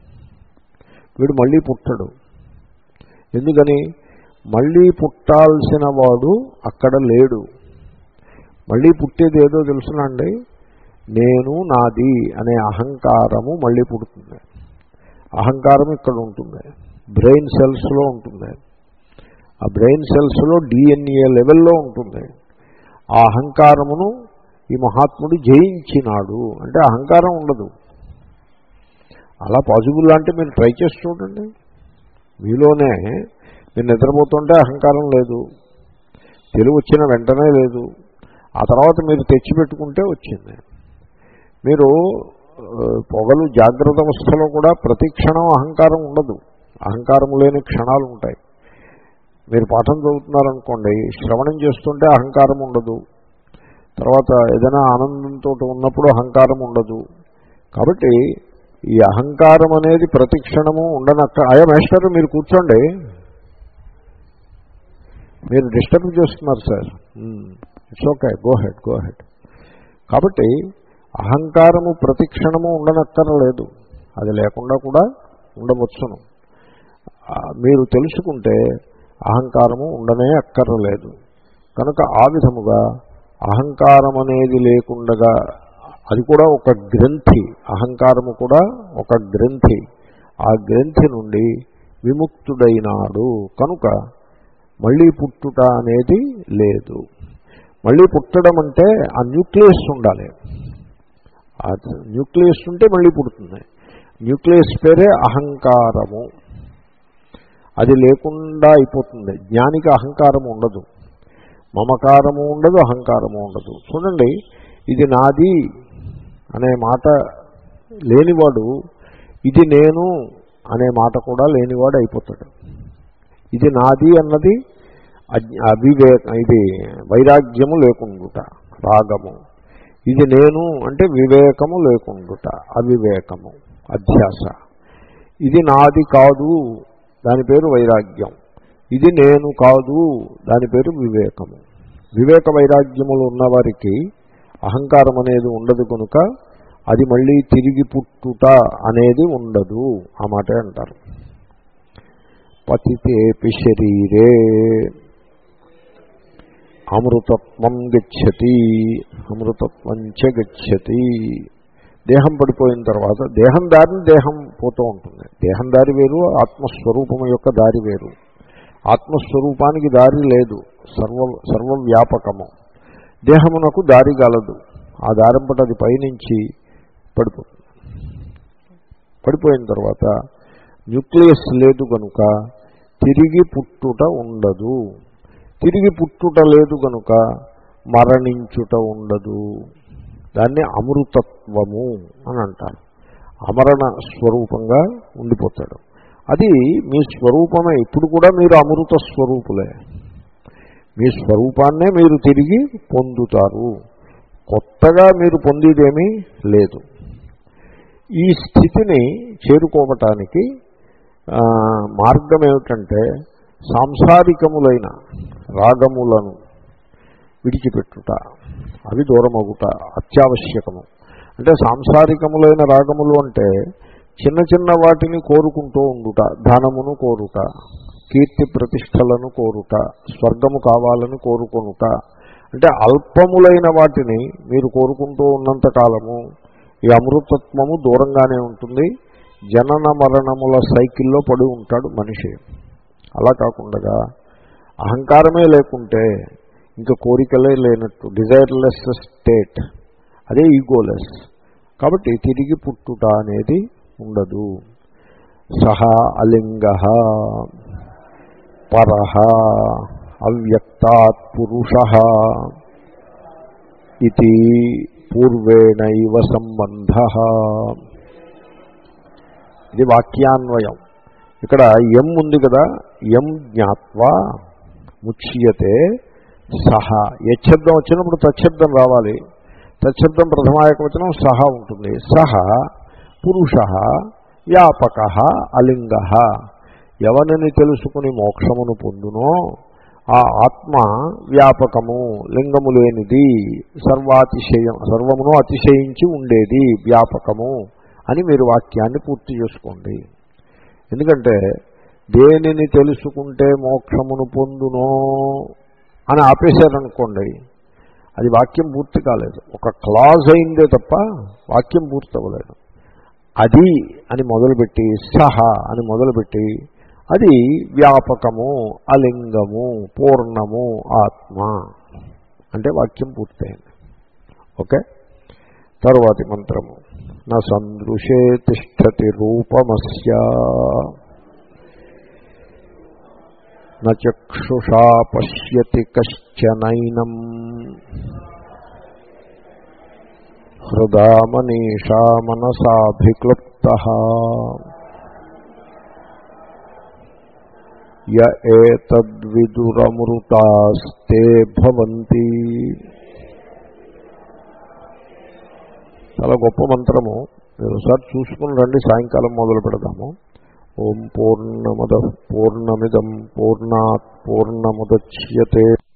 వీడు మళ్ళీ పుట్టడు. ఎందుకని? మళ్ళీ పుట్టాల్సిన వాడు అక్కడ లేడు. మళ్ళీ పుట్టేది ఏదో తెలుసునండి, నేను నాది అనే అహంకారము మళ్ళీ పుడుతుంది. అహంకారం ఇక్కడ ఉంటుంది, బ్రెయిన్ సెల్స్లో ఉంటుంది. ఆ బ్రెయిన్ సెల్స్లో డిఎన్ఏ లెవెల్లో ఉంటుంది. ఆ అహంకారమును ఈ మహాత్ముడు జయించినాడు అంటే అహంకారం ఉండదు. అలా పాజిబుల్ అంటే మీరు ట్రై చేసి చూడండి. మీలోనే మీరు నిద్రపోతుంటే అహంకారం లేదు, తెలివి వచ్చిన వెంటనే లేదు, ఆ తర్వాత మీరు తెచ్చిపెట్టుకుంటే వచ్చింది. మీరు పొగలు జాగ్రత్త అవస్థలో కూడా ప్రతి క్షణం అహంకారం ఉండదు, అహంకారం లేని క్షణాలు ఉంటాయి. మీరు పాఠం చదువుతున్నారనుకోండి, శ్రవణం చేస్తుంటే అహంకారం ఉండదు, తర్వాత ఏదైనా ఆనందంతో ఉన్నప్పుడు అహంకారం ఉండదు. కాబట్టి ఈ అహంకారం అనేది ప్రతి క్షణము ఉండనక్క. అయ్యా మేస్టర్ మీరు కూర్చోండి, మీరు డిస్టర్బ్ చేస్తున్నారు sir. It's okay, go ahead go ahead. కాబట్టి అహంకారము ప్రతి క్షణము ఉండనక్కర్లేదు, అది లేకుండా కూడా ఉండవచ్చును. మీరు తెలుసుకుంటే అహంకారము ఉండనే అక్కర్లేదు. కనుక ఆ విధముగా అహంకారం అనేది లేకుండగా, అది కూడా ఒక గ్రంథి, అహంకారము కూడా ఒక గ్రంథి, ఆ గ్రంథి నుండి విముక్తుడైనాడు. కనుక మళ్ళీ పుట్టుట అనేది లేదు. మళ్ళీ పుట్టడం అంటే ఆ న్యూక్లియస్ ఉండాలి. ఆ న్యూక్లియస్ ఉంటే మళ్ళీ పుడుతుంది. న్యూక్లియస్ పేరే అహంకారము. అది లేకుండా అయిపోతుంది. జ్ఞానికి అహంకారము ఉండదు, మమకారము ఉండదు, అహంకారము ఉండదు. చూడండి, ఇది నాది అనే మాట లేనివాడు ఇది నేను అనే మాట కూడా లేనివాడు అయిపోతాడు. ఇది నాది అన్నది అవివేక, ఇది వైరాగ్యము లేకుండుట రాగము. ఇది నేను అంటే వివేకము లేకుండుట అవివేకము అధ్యాస. ఇది నాది కాదు, దాని పేరు వైరాగ్యం. ఇది నేను కాదు, దాని పేరు వివేకము. వివేక వైరాగ్యములు ఉన్నవారికి అహంకారం అనేది ఉండదు కనుక అది మళ్ళీ తిరిగి పుట్టుట అనేది ఉండదు. ఆ మాటే అంటారు. పతితేపి శరీరే అమృతత్వం గచ్చతి అమృతత్వం చ గచ్చతి. దేహం పడిపోయిన తర్వాత దేహం దారిని దేహం పోతూ ఉంటుంది. దేహం దారి వేరు, ఆత్మస్వరూపం యొక్క దారి వేరు. ఆత్మస్వరూపానికి దారి లేదు, సర్వ సర్వవ్యాపకము. దేహమునకు దారి గలదు. ఆ దారింపట అది పైనుంచి పడిపోతుంది. పడిపోయిన తర్వాత న్యూక్లియస్ లేదు కనుక తిరిగి పుట్టుట ఉండదు. తిరిగి పుట్టుట లేదు కనుక మరణించుట ఉండదు. దాన్ని అమృతత్వము అని అంటారు. అమరణ స్వరూపంగా ఉండిపోతాడు. అది మీ స్వరూపమే. ఇప్పుడు కూడా మీరు అమృత స్వరూపులే. మీ స్వరూపాన్నే మీరు తిరిగి పొందుతారు. కొత్తగా మీరు పొందేదేమీ లేదు. ఈ స్థితిని చేరుకోవటానికి మార్గం ఏమిటంటే సాంసారికములైన రాగములను విడిచిపెట్టుట, అవి దూరమగుట అత్యావశ్యకము. అంటే సాంసారికములైన రాగములు అంటే చిన్న చిన్న వాటిని కోరుకుంటూ ఉండుట, ధనమును కోరుట, కీర్తి ప్రతిష్టలను కోరుట, స్వర్గము కావాలని కోరుకొనుట. అంటే అల్పములైన వాటిని మీరు కోరుకుంటూ ఉన్నంతకాలము ఈ అమృతత్వము దూరంగానే ఉంటుంది. జనన మరణముల సైకిల్లో పడి ఉంటాడు మనిషి. అలా కాకుండా అహంకారమే లేకుంటే ఇంకా కోరికలే లేనట్టు, డిజైర్లెస్ స్టేట్, అదే ఈగోలెస్. కాబట్టి తిరిగి పుట్టుట అనేది ఉండదు. సహా అలింగః పరః అవ్యక్తాత్ పురుషః ఇతి పూర్వేణైవ సంబంధః. ఇది వాక్యాన్వయం. ఇక్కడ ఎం ఉంది కదా, ఎం జ్ఞాత్వా ముచ్యతే సహ. యశబ్దం వచ్చినప్పుడు తచ్చబ్దం రావాలి. తచ్చబ్దం ప్రథమాయకవచనం సహ ఉంటుంది. సహ పురుషః వ్యాపకః అలింగః. ఎవరిని తెలుసుకుని మోక్షమును పొందునో ఆ ఆత్మ వ్యాపకము, లింగము లేనిది, సర్వాతిశయం, సర్వమును అతిశయించి ఉండేది, వ్యాపకము అని మీరు వాక్యాన్ని పూర్తి చేసుకోండి. ఎందుకంటే దేనిని తెలుసుకుంటే మోక్షమును పొందునో అని ఆపేశారనుకోండి, అది వాక్యం పూర్తి కాలేదు. ఒక క్లాజ్ అయిందే తప్ప వాక్యం పూర్తి అవ్వలేదు. అది అని మొదలుపెట్టి సహ అని మొదలుపెట్టి అది వ్యాపకము, అలింగము, పూర్ణము, ఆత్మ అంటే వాక్యం పూర్తయింది. ఓకే. తరువాతి మంత్రము. న సందృశే తిష్టతి రూపమస్య న చక్షుషా పశ్యతి కశ్చనైనం హృదా మనీషా మనసాభిక్లుప్తః య ఏతద్విదురమృతాస్తే భవంతి. చాలా గొప్ప మంత్రము. మీరు ఒకసారి చూసుకుని రండి, సాయంకాలం మొదలు పెడదాము. ఓం పూర్ణమద పూర్ణమిదం పూర్ణాత్ పూర్ణముదచ్యతే